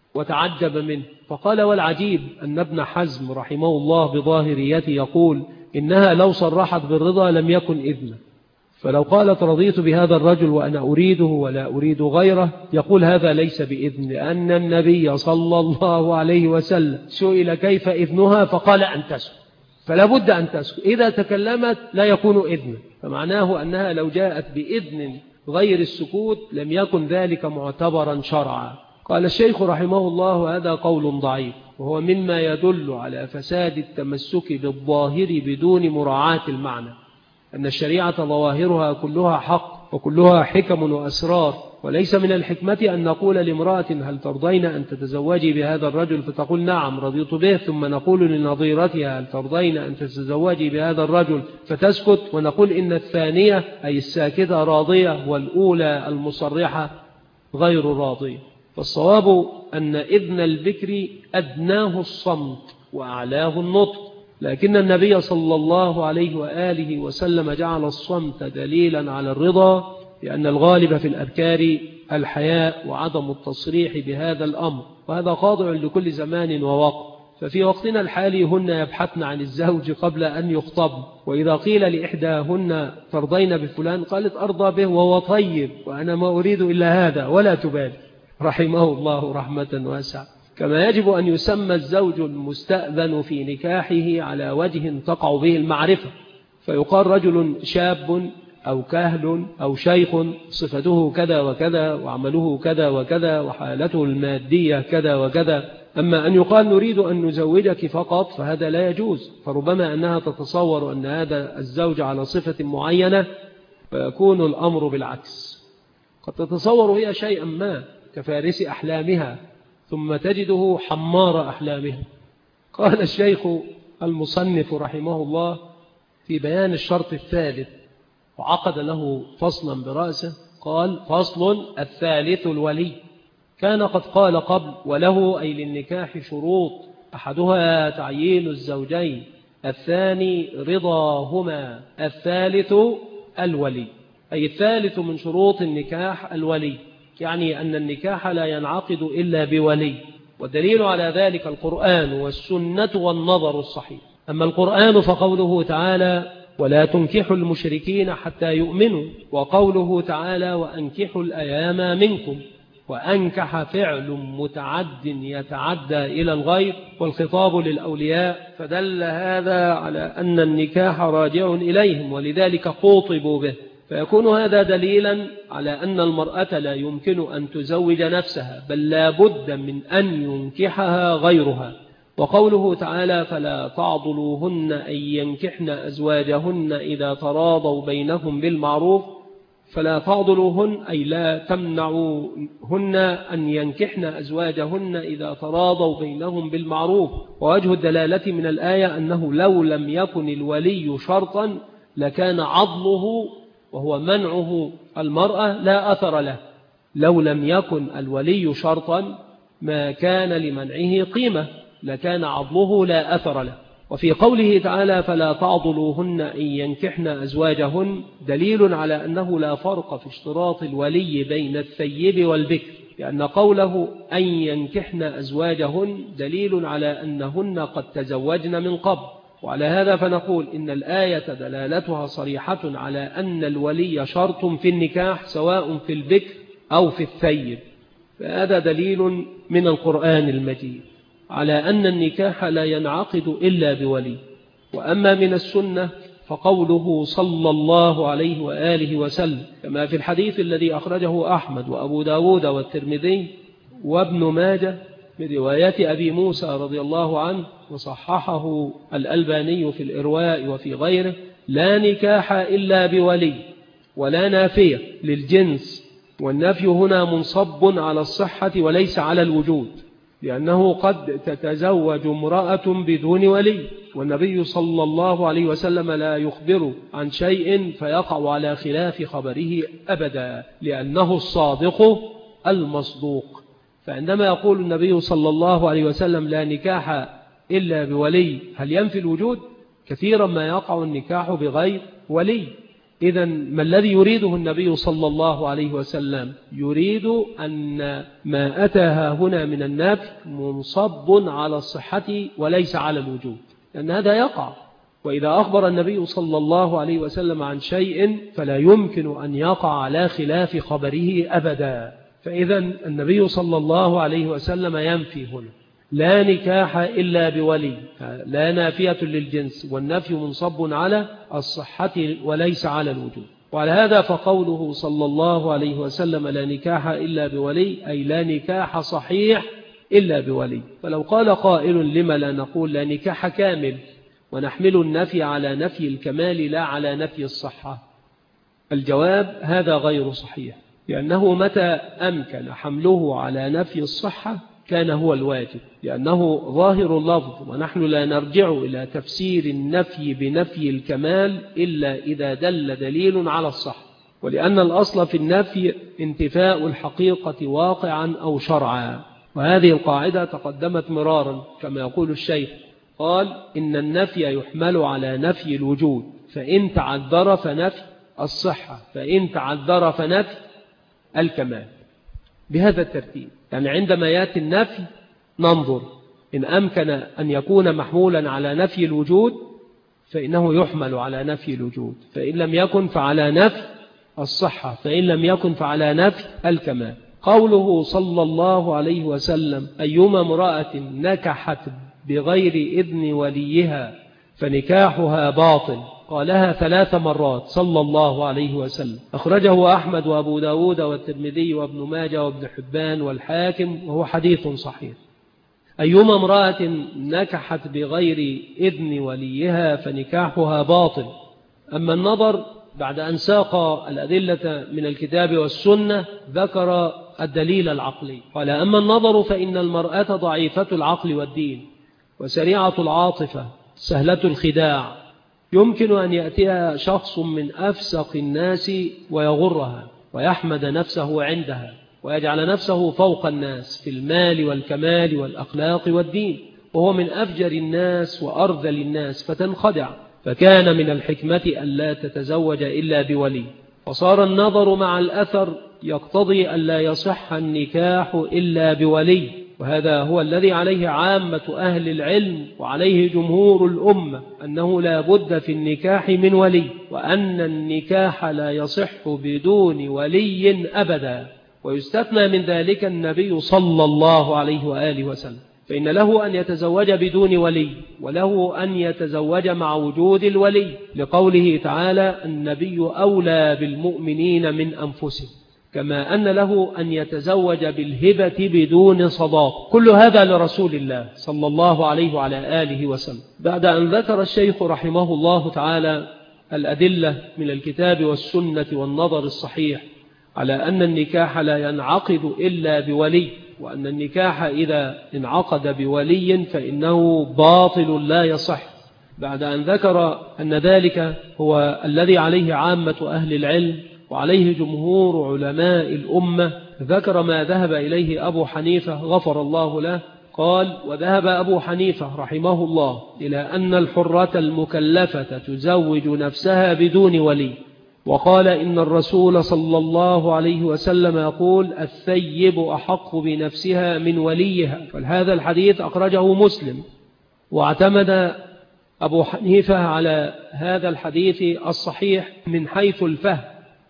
وتعجب منه، فقال والعجيب أن ابن حزم رحمه الله بظاهريته يقول إنها لو صرحت بالرضا لم يكن إذنا، فلو قالت رضيت بهذا الرجل وأنا أريده ولا أريد غيره يقول هذا ليس بإذن، لأن النبي صلى الله عليه وسلم سئل كيف إذنها فقال أن تسكت، فلا بد أن تسكت، إذا تكلمت لا يكون إذنا، فمعناه أنها لو جاءت بإذن غير السكوت لم يكن ذلك معتبرا شرعا. قال الشيخ رحمه الله هذا قول ضعيف، وهو مما يدل على فساد التمسك بالظاهر بدون مراعاة المعنى، أن الشريعة ظواهرها كلها حق وكلها حكم وأسرار، وليس من الحكمة أن نقول لامرأة هل ترضين أن تتزوجي بهذا الرجل فتقول نعم رضيت به، ثم نقول لنظيرتها هل ترضين أن تتزوجي بهذا الرجل فتسكت، ونقول إن الثانية أي الساكتة راضية والأولى المصرحة غير راضية. فالصواب أن إذن البكر أدناه الصمت وأعلاه النطق، لكن النبي صلى الله عليه وآله وسلم جعل الصمت دليلا على الرضا، لأن الغالب في الأذكار الحياء وعدم التصريح بهذا الأمر، وهذا خاضع لكل زمان ووقت. ففي وقتنا الحالي هن يبحثن عن الزوج قبل أن يخطبن، وإذا قيل لإحداهن ترضين بفلان قالت أرضى به وهو طيب وأنا ما أريد إلا هذا، ولا تبالي رحمه الله رحمة واسعة. كما يجب أن يسمى الزوج المستأذن في نكاحه على وجه تقع به المعرفة، فيقال رجل شاب أو كهل أو شيخ صفته كذا وكذا وعمله كذا وكذا وحالته المادية كذا وكذا. أما أن يقال نريد أن نزوجك فقط فهذا لا يجوز، فربما أنها تتصور أن هذا الزوج على صفة معينة فيكون الأمر بالعكس، قد تتصور هي شيئا ما كفارس أحلامها ثم تجده حمار أحلامها. قال الشيخ المصنف رحمه الله في بيان الشرط الثالث وعقد له فصلا برأسه، قال فصل الثالث الولي. كان قد قال قبل وله أي للنكاح شروط، أحدها تعيين الزوجين الثاني رضاهما، الثالث الولي. أي الثالث من شروط النكاح الولي، يعني أن النكاح لا ينعقد إلا بولي، والدليل على ذلك القرآن والسنة والنظر الصحيح. أما القرآن فقوله تعالى ولا تنكحوا المشركين حتى يؤمنوا، وقوله تعالى وأنكحوا الأيام منكم، وأنكح فعل متعد يتعدى إلى الغير والخطاب للأولياء، فدل هذا على أن النكاح راجع إليهم ولذلك خوطبوا به، فيكون هذا دليلا على أن المرأة لا يمكن أن تزوج نفسها، بل لا بد من أن ينكحها غيرها. وقوله تعالى فلا تعضلوهن أن ينكحن أزواجهن إذا تراضوا بينهم بالمعروف، فلا تعضلوهن أي لا تمنعوهن أن ينكحن أزواجهن إذا تراضوا بينهم بالمعروف. ووجه الدلالة من الآية أنه لو لم يكن الولي شرطا لكان عضله وهو منعه المرأة لا أثر له. لو لم يكن الولي شرطا ما كان لمنعه قيمة، لكان عضله لا أثر له. وفي قوله تعالى فلا تعضلوهن أن ينكحن أزواجهن دليل على أنه لا فرق في اشتراط الولي بين الثيب والبكر، لأن قوله أن ينكحن أزواجهن دليل على أنهن قد تزوجن من قبل. وعلى هذا فنقول إن الآية دلالتها صريحة على أن الولي شرط في النكاح سواء في البكر أو في الثيب، فهذا دليل من القرآن المجيد على أن النكاح لا ينعقد إلا بولي. وأما من السنة فقوله صلى الله عليه وآله وسلم كما في الحديث الذي أخرجه أحمد وأبو داود والترمذي وابن ماجه من رواية أبي موسى رضي الله عنه وصححه الألباني في الإرواء وفي غيره لا نكاح إلا بولي ولا نافية للجنس، والنفي هنا منصب على الصحة وليس على الوجود، لأنه قد تتزوج امرأة بدون ولي، والنبي صلى الله عليه وسلم لا يخبر عن شيء فيقع على خلاف خبره أبدا، لأنه الصادق المصدوق. فعندما يقول النبي صلى الله عليه وسلم لا نكاح إلا بولي، هل ينفي الوجود؟ كثيرا ما يقع النكاح بغير ولي. إذن ما الذي يريده النبي صلى الله عليه وسلم؟ يريد أن ما أتاها هنا من النفي منصب على الصحة وليس على الوجود، لأن هذا يقع. وإذا أخبر النبي صلى الله عليه وسلم عن شيء فلا يمكن أن يقع على خلاف خبره أبدا. فإذا النبي صلى الله عليه وسلم ينفي هنا لا نكاح إلا بولي، لا نافية للجنس، والنفي منصب على الصحة وليس على الوجود. وعلى هذا فقوله صلى الله عليه وسلم لا نكاح إلا بولي أي لا نكاح صحيح إلا بولي. فلو قال قائل لما لا نقول لا نكاح كامل ونحمل النفي على نفي الكمال لا على نفي الصحة؟ الجواب هذا غير صحيح، لأنه متى أمكن حمله على نفي الصحة كان هو الواجب، لأنه ظاهر اللفظ، ونحن لا نرجع إلى تفسير النفي بنفي الكمال إلا إذا دل دليل على الصحة، ولأن الأصل في النفي انتفاء الحقيقة واقعا أو شرعا. وهذه القاعدة تقدمت مرارا كما يقول الشيخ، قال إن النفي يحمل على نفي الوجود، فإن تعذر فنفي الصحة، فإن تعذر فنفي الكمال، بهذا الترتيب. يعني عندما يأتي النفي ننظر إن أمكن أن يكون محمولا على نفي الوجود فإنه يحمل على نفي الوجود، فإن لم يكن فعلى نفي الصحة، فإن لم يكن فعلى نفي الكمال. قوله صلى الله عليه وسلم أيما امرأة نكحت بغير إذن وليها فنكاحها باطل، قالها 3 مرات صلى الله عليه وسلم. أخرجه أحمد وأبو داود والترمذي وابن ماجه وابن حبان والحاكم، وهو حديث صحيح. أيما امرأة نكحت بغير إذن وليها فنكاحها باطل. أما النظر بعد أن ساق الأدلة من الكتاب والسنة ذكر الدليل العقلي، قال أما النظر فإن المرأة ضعيفة العقل والدين وسريعة العاطفة سهلة الخداع، يمكن أن يأتيها شخص من أفسق الناس ويغرها ويحمد نفسه عندها ويجعل نفسه فوق الناس في المال والكمال والأخلاق والدين، وهو من أفجر الناس وأرذل الناس فتنخدع، فكان من الحكمة ألا تتزوج إلا بولي، فصار النظر مع الأثر يقتضي ألا يصح النكاح إلا بولي، وهذا هو الذي عليه عامة أهل العلم وعليه جمهور الأمة، أنه لا بد في النكاح من ولي، وأن النكاح لا يصح بدون ولي أبدا. ويستثنى من ذلك النبي صلى الله عليه وآله وسلم، فإن له أن يتزوج بدون ولي، وله أن يتزوج مع وجود الولي، لقوله تعالى: النبي أولى بالمؤمنين من أنفسهم، كما أن له أن يتزوج بالهبة بدون صداق. كل هذا لرسول الله صلى الله عليه وعلى آله وسلم. بعد أن ذكر الشيخ رحمه الله تعالى الأدلة من الكتاب والسنة والنظر الصحيح على أن النكاح لا ينعقد إلا بولي، وأن النكاح إذا انعقد بولي فإنه باطل لا يصح، بعد أن ذكر أن ذلك هو الذي عليه عامة أهل العلم وعليه جمهور علماء الأمة، ذكر ما ذهب إليه أبو حنيفة غفر الله له. قال: وذهب أبو حنيفة رحمه الله إلى أن الحرة المكلفة تزوج نفسها بدون ولي، وقال: إن الرسول صلى الله عليه وسلم يقول: الثيب أحق بنفسها من وليها. فهذا الحديث أخرجه مسلم، واعتمد أبو حنيفة على هذا الحديث الصحيح من حيث الفهم،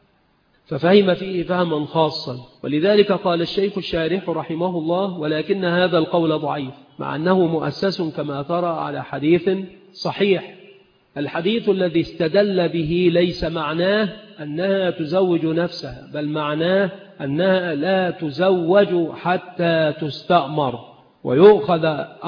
ففهم فيه فهما خاصا، ولذلك قال الشيخ الشارح رحمه الله: ولكن هذا القول ضعيف، مع أنه مؤسس كما ترى على حديث صحيح. الحديث الذي استدل به ليس معناه أنها تزوج نفسها، بل معناه أنها لا تزوج حتى تستأمر ويؤخذ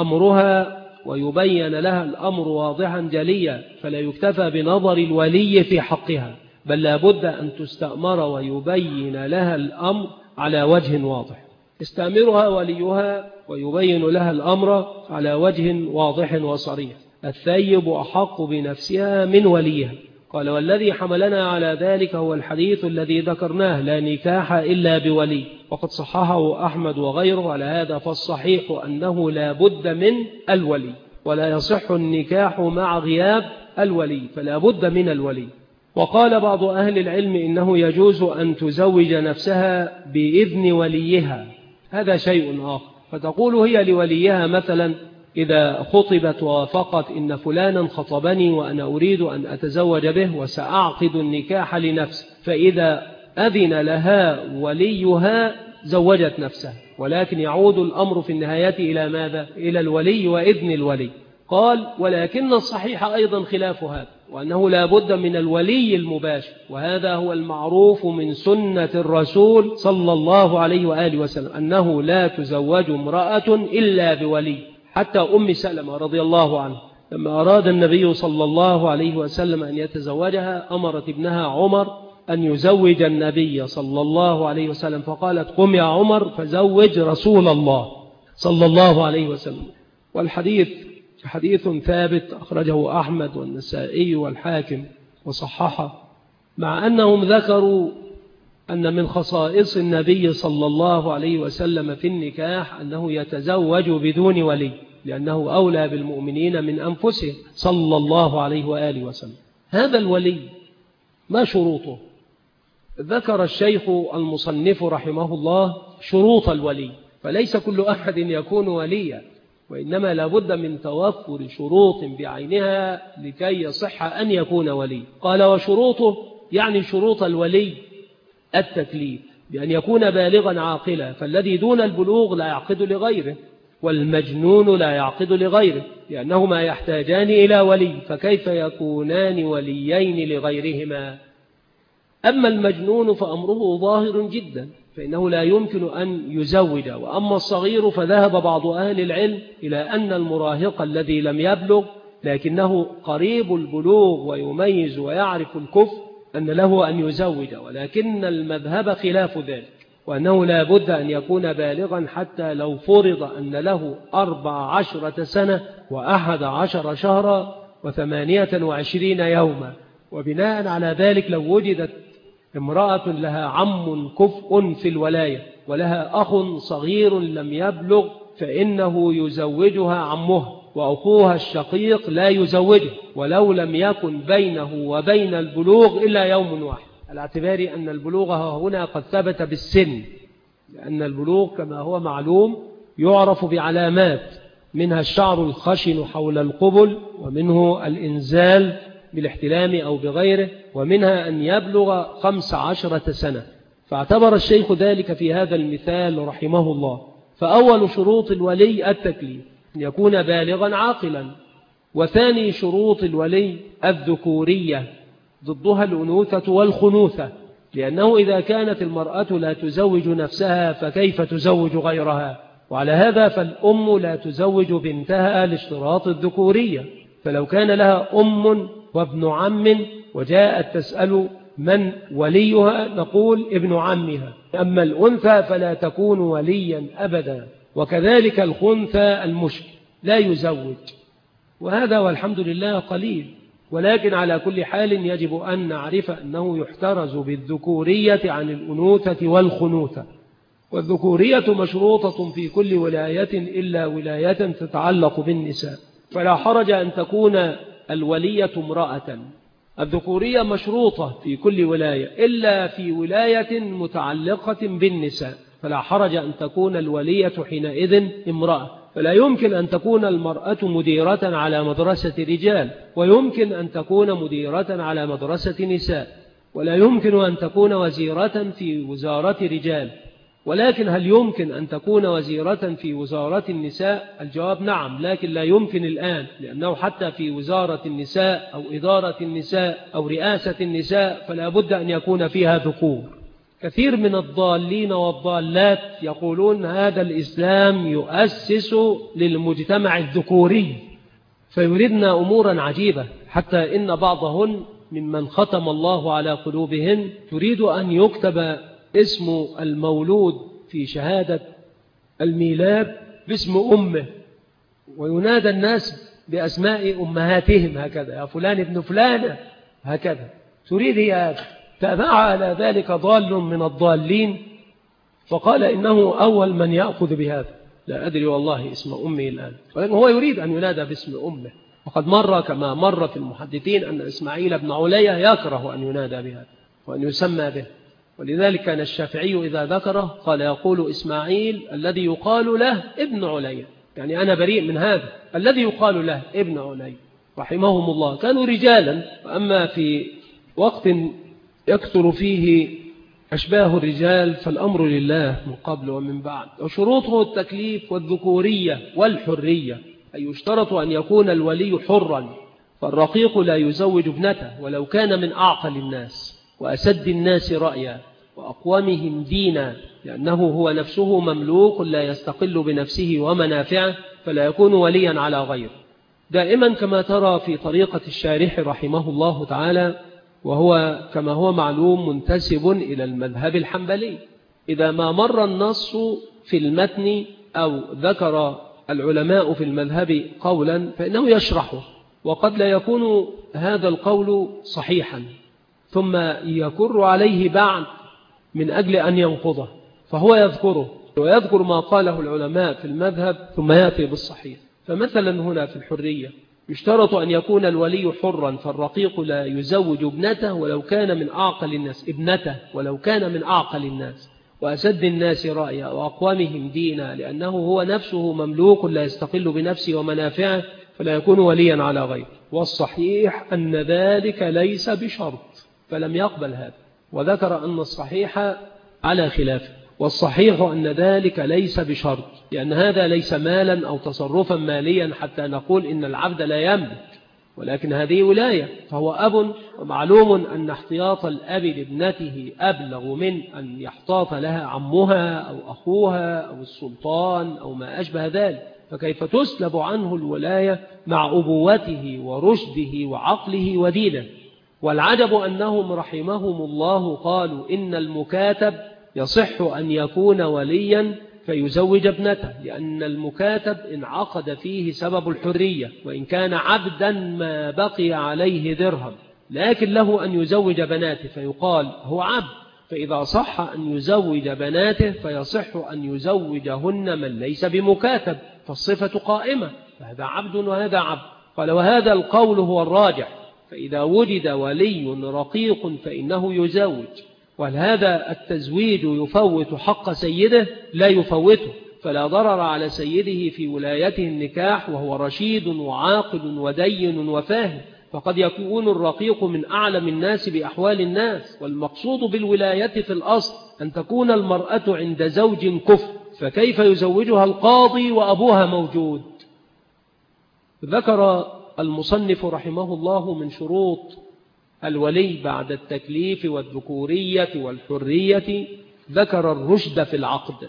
أمرها ويبين لها الأمر واضحا جليا، فلا يكتفى بنظر الولي في حقها، بل لا بد أن تستأمر ويبين لها الأمر على وجه واضح. استأمرها وليها ويبين لها الأمر على وجه واضح وصريح. الثيب أحق بنفسها من وليها. قال: والذي حملنا على ذلك هو الحديث الذي ذكرناه: لا نكاح إلا بولي، وقد صححه أحمد وغيره. على هذا فالصحيح أنه لا بد من الولي، ولا يصح النكاح مع غياب الولي، فلا بد من الولي. وقال بعض أهل العلم إنه يجوز أن تزوج نفسها بإذن وليها، هذا شيء آخر، فتقول هي لوليها مثلا إذا خطبت ووافقت: إن فلانا خطبني وأنا أريد أن أتزوج به وسأعقد النكاح لنفسي، فإذا أذن لها وليها زوجت نفسها، ولكن يعود الأمر في النهاية إلى ماذا؟ إلى الولي وإذن الولي. قال: ولكن الصحيح أيضا خلاف هذا، وأنه لا بد من الولي المباشر، وهذا هو المعروف من سنة الرسول صلى الله عليه وآله وسلم، أنه لا تزوج امرأة إلا بولي. حتى أم سلمة رضي الله عنها لما أراد النبي صلى الله عليه وسلم أن يتزوجها أمرت ابنها عمر أن يزوج النبي صلى الله عليه وسلم، فقالت: قم يا عمر فزوج رسول الله صلى الله عليه وسلم. والحديث حديث ثابت أخرجه أحمد والنسائي والحاكم وصححه، مع أنهم ذكروا أن من خصائص النبي صلى الله عليه وسلم في النكاح أنه يتزوج بدون ولي، لأنه أولى بالمؤمنين من أنفسهم صلى الله عليه وآله وسلم. هذا الولي ما شروطه؟ ذكر الشيخ المصنف رحمه الله شروط الولي، فليس كل أحد يكون وليا، وإنما لابد من توفر شروط بعينها لكي يصح أن يكون ولي. قال: وشروطه يعني شروط الولي التكليف، بأن يكون بالغا عاقلا، فالذي دون البلوغ لا يعقد لغيره، والمجنون لا يعقد لغيره، لأنهما يحتاجان إلى ولي، فكيف يكونان وليين لغيرهما؟ أما المجنون فأمره ظاهر جدا، فإنه لا يمكن أن يزوج. وأما الصغير فذهب بعض أهل العلم إلى أن المراهق الذي لم يبلغ لكنه قريب البلوغ ويميز ويعرف الكفر أن له أن يزوج، ولكن المذهب خلاف ذلك، وأنه لا بد أن يكون بالغا، حتى لو فرض أن له 14 سنة و11 شهرا و28 يوما. وبناء على ذلك لو وجدت امرأة لها عم كفء في الولاية ولها أخ صغير لم يبلغ فإنه يزوجها عمها، وأخوها الشقيق لا يزوجه ولو لم يكن بينه وبين البلوغ إلا يوم واحد، على اعتبار أن البلوغ هنا قد ثبت بالسن، لأن البلوغ كما هو معلوم يعرف بعلامات، منها الشعر الخشن حول القبل، ومنه الإنزال بالاحتلام أو بغيره، ومنها أن يبلغ 15 سنة. فاعتبر الشيخ ذلك في هذا المثال رحمه الله. فأول شروط الولي التكليف، أن يكون بالغا عاقلا. وثاني شروط الولي الذكورية، ضدها الأنوثة والخنوثة، لأنه إذا كانت المرأة لا تزوج نفسها فكيف تزوج غيرها؟ وعلى هذا فالأم لا تزوج بنتها لاشتراط الذكورية. فلو كان لها أم وابن عم وجاءت تسأل من وليها نقول ابن عمها، أما الأنثى فلا تكون وليا أبدا. وكذلك الخنثى المشكل لا يزوج، وهذا والحمد لله قليل. ولكن على كل حال يجب أن نعرف أنه يحترز بالذكورية عن الأنوثة والخنوثة. والذكورية مشروطة في كل ولاية إلا ولاية تتعلق بالنساء، فلا حرج أن تكون الولية امرأة. الذكورية مشروطة في كل ولاية إلا في ولاية متعلقة بالنساء، فلا حرج أن تكون الولية حينئذ امرأة. فلا يمكن أن تكون المرأة مديرة على مدرسة رجال، ويمكن أن تكون مديرة على مدرسة نساء، ولا يمكن أن تكون وزيرة في وزارة رجال. ولكن هل يمكن أن تكون وزيرة في وزارة النساء؟ الجواب نعم، لكن لا يمكن الآن، لأنه حتى في وزارة النساء أو إدارة النساء أو رئاسة النساء فلا بد أن يكون فيها ذكور. كثير من الضالين والضالات يقولون هذا الإسلام يؤسس للمجتمع الذكوري، فيريدن أمورا عجيبة، حتى إن بعضهن ممن ختم الله على قلوبهن تريد أن يكتب اسم المولود في شهادة الميلاد باسم أمه، وينادى الناس بأسماء أمهاتهم هكذا، يا فلان ابن فلانة هكذا. تريد هي تابع على ذلك ضال من الضالين فقال إنه أول من يأخذ بهذا، لا أدري والله اسم أمه الآن، ولكن هو يريد أن ينادى باسم أمه. وقد مر كما مر في المحدثين أن إسماعيل بن علية يكره أن ينادى بهذا وأن يسمى به، ولذلك كان الشافعي إذا ذكره قال يقول إسماعيل الذي يقال له ابن علية، يعني أنا بريء من هذا الذي يقال له ابن علية رحمهم الله. كانوا رجالا، وأما في وقت يكثر فيه أشباه الرجال فالأمر لله من قبل ومن بعد. وشروطه التكليف والذكورية والحرية، أي يشترط أن يكون الولي حرا، فالرقيق لا يزوج ابنته ولو كان من أعقل الناس وأسد الناس رأيا وأقومهم دينا، لأنه هو نفسه مملوك لا يستقل بنفسه ومنافعه، فلا يكون وليا على غيره. دائما كما ترى في طريقة الشارح رحمه الله تعالى، وهو كما هو معلوم منتسب إلى المذهب الحنبلي، إذا ما مر النص في المتن أو ذكر العلماء في المذهب قولا فإنه يشرحه، وقد لا يكون هذا القول صحيحا ثم يكر عليه بعد من أجل أن ينقضه، فهو يذكره ويذكر ما قاله العلماء في المذهب ثم يأتي بالصحيح. فمثلا هنا في الحرية يشترط أن يكون الولي حرا، فالرقيق لا يزوج ابنته ولو كان من أعقل الناس، ابنته ولو كان من أعقل الناس وأسد الناس رأيا وأقوامهم دينا، لأنه هو نفسه مملوك لا يستقل بنفسه ومنافعه، فلا يكون وليا على غيره. والصحيح أن ذلك ليس بشرط، فلم يقبل هذا، وذكر أن الصحيح على خلافه. والصحيح أن ذلك ليس بشرط، لأن هذا ليس مالا أو تصرفا ماليا حتى نقول إن العبد لا يملك، ولكن هذه ولاية، فهو أب، ومعلوم أن احتياط الأب لابنته أبلغ من أن يحتاط لها عمها أو أخوها أو السلطان أو ما أشبه ذلك، فكيف تسلب عنه الولاية مع أبوته ورشده وعقله ودينه؟ والعجب أنهم رحمهم الله قالوا إن المكاتب يصح أن يكون وليا فيزوج ابنته، لأن المكاتب انعقد فيه سبب الحرية، وإن كان عبدا ما بقي عليه درهم، لكن له أن يزوج بناته، فيقال هو عبد فإذا صح أن يزوج بناته فيصح أن يزوجهن من ليس بمكاتب، فالصفة قائمة، فهذا عبد وهذا عبد. قال وهذا القول هو الراجح، فإذا وجد ولي رقيق فإنه يزوج. وهل هذا التزويج يفوت حق سيده؟ لا يفوته، فلا ضرر على سيده في ولايته النكاح وهو رشيد وعاقل ودين وفاهم، فقد يكون الرقيق من أعلم الناس بأحوال الناس. والمقصود بالولاية في الأصل أن تكون المرأة عند زوج كفء، فكيف يزوجها القاضي وأبوها موجود؟ ذكر المصنف رحمه الله من شروط الولي بعد التكليف والذكورية والحرية، ذكر الرشد في العقد،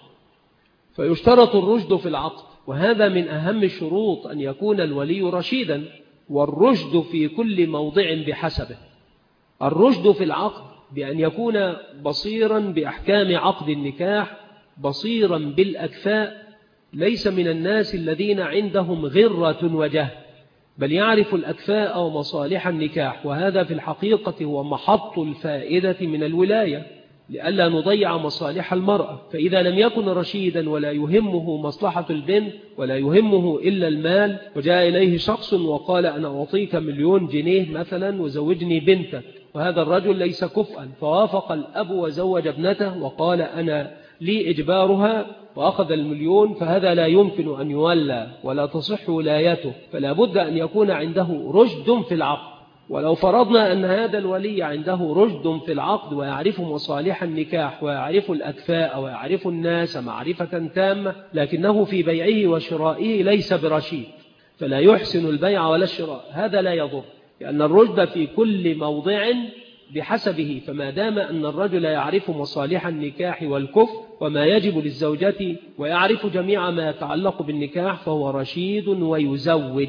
فيشترط الرشد في العقد، وهذا من أهم الشروط أن يكون الولي رشيدا، والرشد في كل موضع بحسبه. الرشد في العقد بأن يكون بصيرا بأحكام عقد النكاح، بصيرا بالأكفاء، ليس من الناس الذين عندهم غرة وجهل، بل يعرف الأكفاء ومصالح النكاح، وهذا في الحقيقة هو محط الفائدة من الولاية، لئلا نضيع مصالح المرأة. فإذا لم يكن رشيدا ولا يهمه مصلحة البنت ولا يهمه إلا المال، وجاء إليه شخص وقال أنا أعطيك 1,000,000 جنيه مثلا وزوجني بنتك، وهذا الرجل ليس كفءا، فوافق الأب وزوج ابنته وقال أنا لي إجبارها وأخذ 1,000,000، فهذا لا يمكن أن يولى ولا تصح ولايته، فلا بد أن يكون عنده رشد في العقد. ولو فرضنا أن هذا الولي عنده رشد في العقد ويعرف مصالح النكاح ويعرف الأكفاء ويعرف الناس معرفة تامة، لكنه في بيعه وشرائه ليس برشيد، فلا يحسن البيع ولا الشراء، هذا لا يضر، لأن الرشد في كل موضع بحسبه. فما دام أن الرجل يعرف مصالح النكاح والكفء وما يجب للزوجة ويعرف جميع ما يتعلق بالنكاح فهو رشيد ويزوج.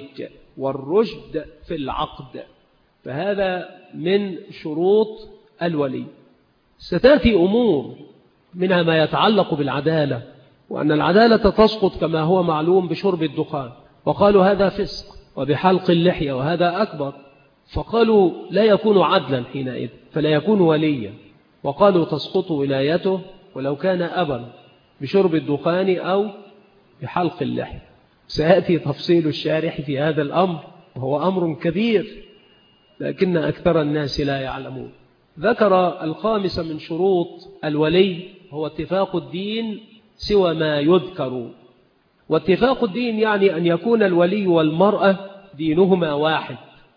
والرشد في العقد، فهذا من شروط الولي. ستأتي أمور منها ما يتعلق بالعدالة، وأن العدالة تسقط كما هو معلوم بشرب الدخان، وقالوا هذا فسق، وبحلق اللحية وهذا أكبر، فقالوا لا يكون عدلا حينئذ، فلا يكون وليا، وقالوا تسقط ولايته ولو كان أبا بشرب الدخان أو بحلق اللحية. سيأتي تفصيل الشارح في هذا الأمر، وهو أمر كبير لكن أكثر الناس لا يعلمون. ذكر الخامس من شروط الولي هو اتفاق الدين سوى ما يذكر. واتفاق الدين يعني أن يكون الولي والمرأة دينهما واحد،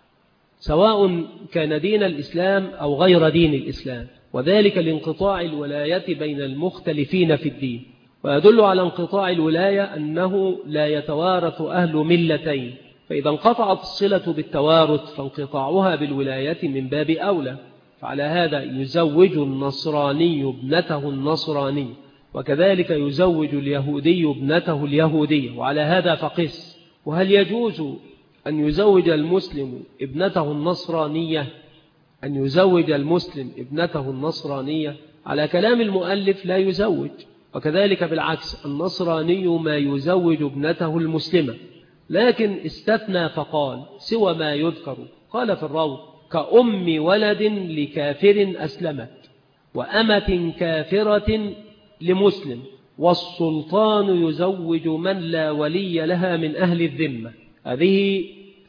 سواء كان دين الإسلام أو غير دين الإسلام، وذلك لانقطاع الولاية بين المختلفين في الدين. ويدل على انقطاع الولاية أنه لا يتوارث أهل ملتين، فإذا انقطعت الصلة بالتوارث فانقطاعها بالولاية من باب أولى. فعلى هذا يزوج النصراني ابنته النصراني، وكذلك يزوج اليهودي ابنته اليهودية، وعلى هذا فقس. وهل يجوز أن يزوج المسلم ابنته النصرانية؟ أن يزوج المسلم ابنته النصرانية على كلام المؤلف لا يزوج، وكذلك بالعكس النصراني ما يزوج ابنته المسلمة، لكن استثنى فقال سوى ما يذكر. قال في الروض كأم ولد لكافر أسلمت، وأمة كافرة لمسلم، والسلطان يزوج من لا ولي لها من أهل الذمة. هذه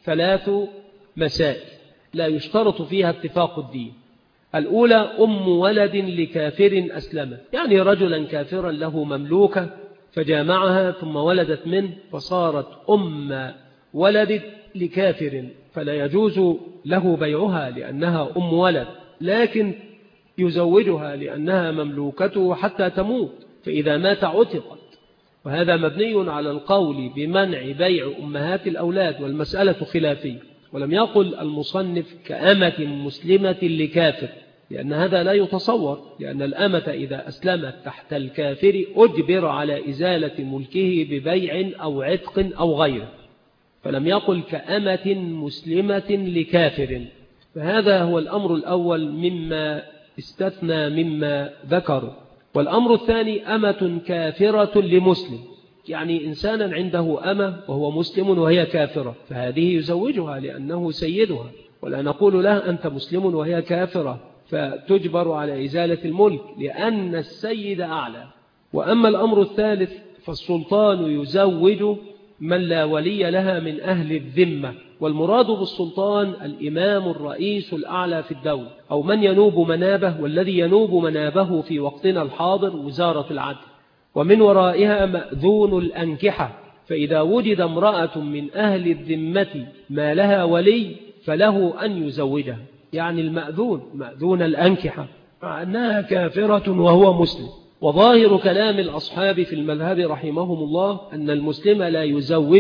3 مسائل لا يشترط فيها اتفاق الدين. الأولى أم ولد لكافر أسلمت، يعني رجلا كافرا له مملوكة فجامعها ثم ولدت منه فصارت أم ولد لكافر، فلا يجوز له بيعها لأنها أم ولد، لكن يزوجها لأنها مملوكته حتى تموت، فإذا مات عتقت. وهذا مبني على القول بمنع بيع أمهات الأولاد، والمسألة خلافية. ولم يقل المصنف كأمة مسلمة لكافر، لأن هذا لا يتصور، لأن الأمة إذا أسلمت تحت الكافر أجبر على إزالة ملكه ببيع أو عتق أو غيره، فلم يقل كأمة مسلمة لكافر. فهذا هو الأمر الأول مما استثنى مما ذكر. والأمر الثاني أمة كافرة لمسلم، يعني إنسانا عنده أمة وهو مسلم وهي كافرة، فهذه يزوجها لأنه سيدها، ولا نقول له أنت مسلم وهي كافرة فتجبر على إزالة الملك لأن السيد أعلى. وأما الأمر الثالث فالسلطان يزوج من لا ولي لها من أهل الذمة، والمراد بالسلطان الإمام الرئيس الأعلى في الدولة أو من ينوب منابه، والذي ينوب منابه في وقتنا الحاضر وزارة العدل، ومن ورائها مأذون الأنكحة. فإذا وجد امرأة من أهل الذمة ما لها ولي فله أن يزوجها، يعني مأذون الأنكحة، مع أنها كافرة وهو مسلم. وظاهر كلام الأصحاب في المذهب رحمهم الله أن المسلم لا يزوج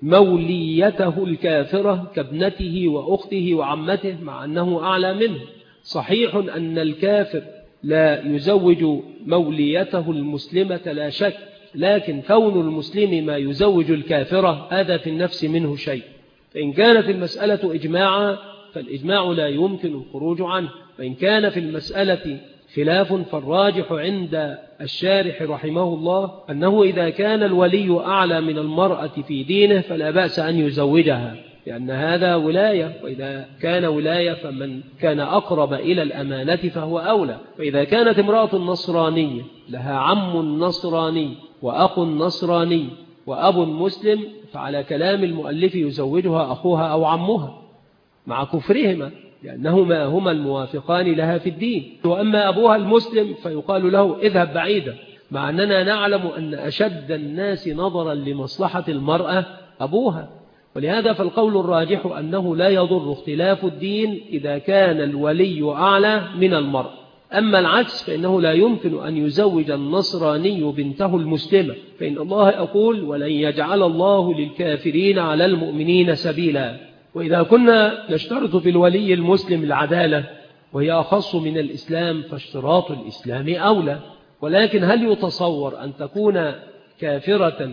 موليته الكافرة كابنته وأخته وعمته مع أنه أعلى منه. صحيح أن الكافر لا يزوج موليته المسلمة لا شك، لكن كون المسلم ما يزوج الكافرة هذا في النفس منه شيء. فإن كانت المسألة إجماعا فالإجماع لا يمكن الخروج عنه، وإن كان في المسألة خلاف فالراجح عند الشارح رحمه الله أنه إذا كان الولي أعلى من المرأة في دينه فلا بأس أن يزوجها، لأن هذا ولاية، وإذا كان ولاية فمن كان أقرب إلى الأمانة فهو أولى. وإذا كانت امرأة نصرانية لها عم نصراني وأخ نصراني وأب مسلم فعلى كلام المؤلف يزوجها أخوها أو عمها مع كفرهما، لأنهما هما الموافقان لها في الدين. وأما أبوها المسلم فيقال له اذهب بعيدا، مع أننا نعلم أن أشد الناس نظرا لمصلحة المرأة أبوها. ولهذا فالقول الراجح أنه لا يضر اختلاف الدين إذا كان الولي أعلى من المرأة. أما العكس فإنه لا يمكن أن يزوج النصراني بنته المسلمة، فإن الله يقول ولن يجعل الله للكافرين على المؤمنين سبيلا. وإذا كنا نشترط في الولي المسلم العدالة وهي أخص من الإسلام فاشتراط الإسلام أولى. ولكن هل يتصور أن تكون كافرة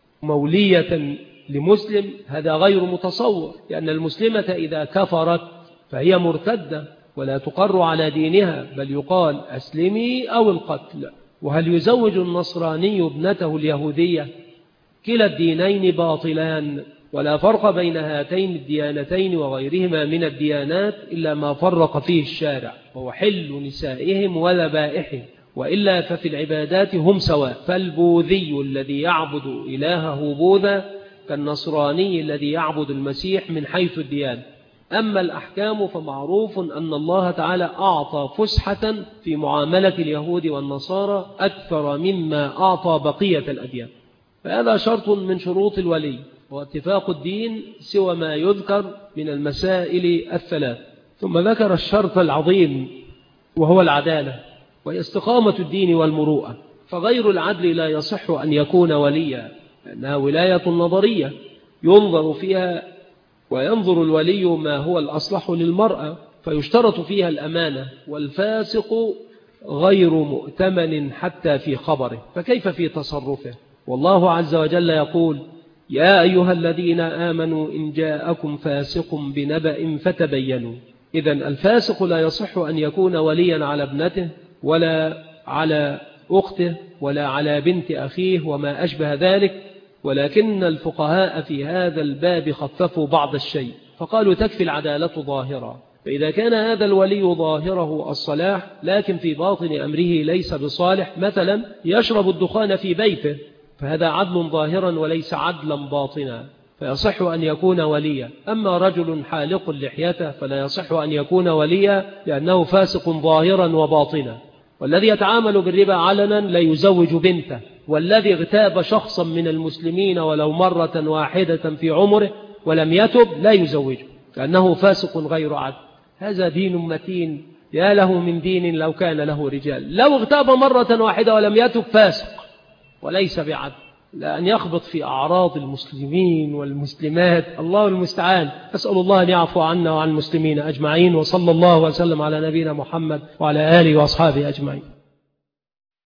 مولية لمسلم؟ هذا غير متصور، لأن المسلمة إذا كفرت فهي مرتدة ولا تقر على دينها، بل يقال أسلمي أو القتل. وهل يزوج النصراني ابنته اليهودية؟ كلا الدينين باطلان، ولا فرق بين هاتين الديانتين وغيرهما من الديانات إلا ما فرق فيه الشارع، وهو حل نسائهم وذبائحهم، وإلا ففي العبادات هم سواء. فالبوذي الذي يعبد إلهه بوذا كالنصراني الذي يعبد المسيح من حيث الديانة. أما الأحكام فمعروف أن الله تعالى أعطى فسحة في معاملة اليهود والنصارى أكثر مما أعطى بقية الأديان، فهذا شرط من شروط الولي، واتفاق الدين سوى ما يذكر من المسائل الثلاث. ثم ذكر الشرط العظيم وهو العدالة، وهي استقامة الدين والمروءة. فغير العدل لا يصح أن يكون وليا، لأنها ولاية نظرية ينظر فيها، وينظر الولي ما هو الأصلح للمرأة، فيشترط فيها الأمانة. والفاسق غير مؤتمن حتى في خبره، فكيف في تصرفه؟ والله عز وجل يقول يا أيها الذين آمنوا إن جاءكم فاسق بنبأ فتبينوا. إذن الفاسق لا يصح أن يكون وليا على ابنته ولا على أخته ولا على بنت أخيه وما أشبه ذلك، ولكن الفقهاء في هذا الباب خففوا بعض الشيء فقالوا تكفي العدالة ظاهرة. فإذا كان هذا الولي ظاهره الصلاح لكن في باطن أمره ليس بصالح، مثلا يشرب الدخان في بيته، فهذا عدل ظاهرا وليس عدلا باطنا، فيصح أن يكون وليا. أما رجل حالق لحيته فلا يصح أن يكون وليا لأنه فاسق ظاهرا وباطنا. والذي يتعامل بالربا علنا لا يزوج بنته، والذي اغتاب شخصا من المسلمين ولو مرة واحدة في عمره ولم يتب لا يزوجه لأنه فاسق غير عدل. هذا دين متين، يا له من دين لو كان له رجال. لو اغتاب مرة واحدة ولم يتب فاسق وليس بعدل، لأن يخبط في أعراض المسلمين والمسلمات، الله المستعان. أسأل الله أن يعفو عنا وعن المسلمين أجمعين، وصلى الله وسلم على نبينا محمد وعلى آله وأصحابه أجمعين.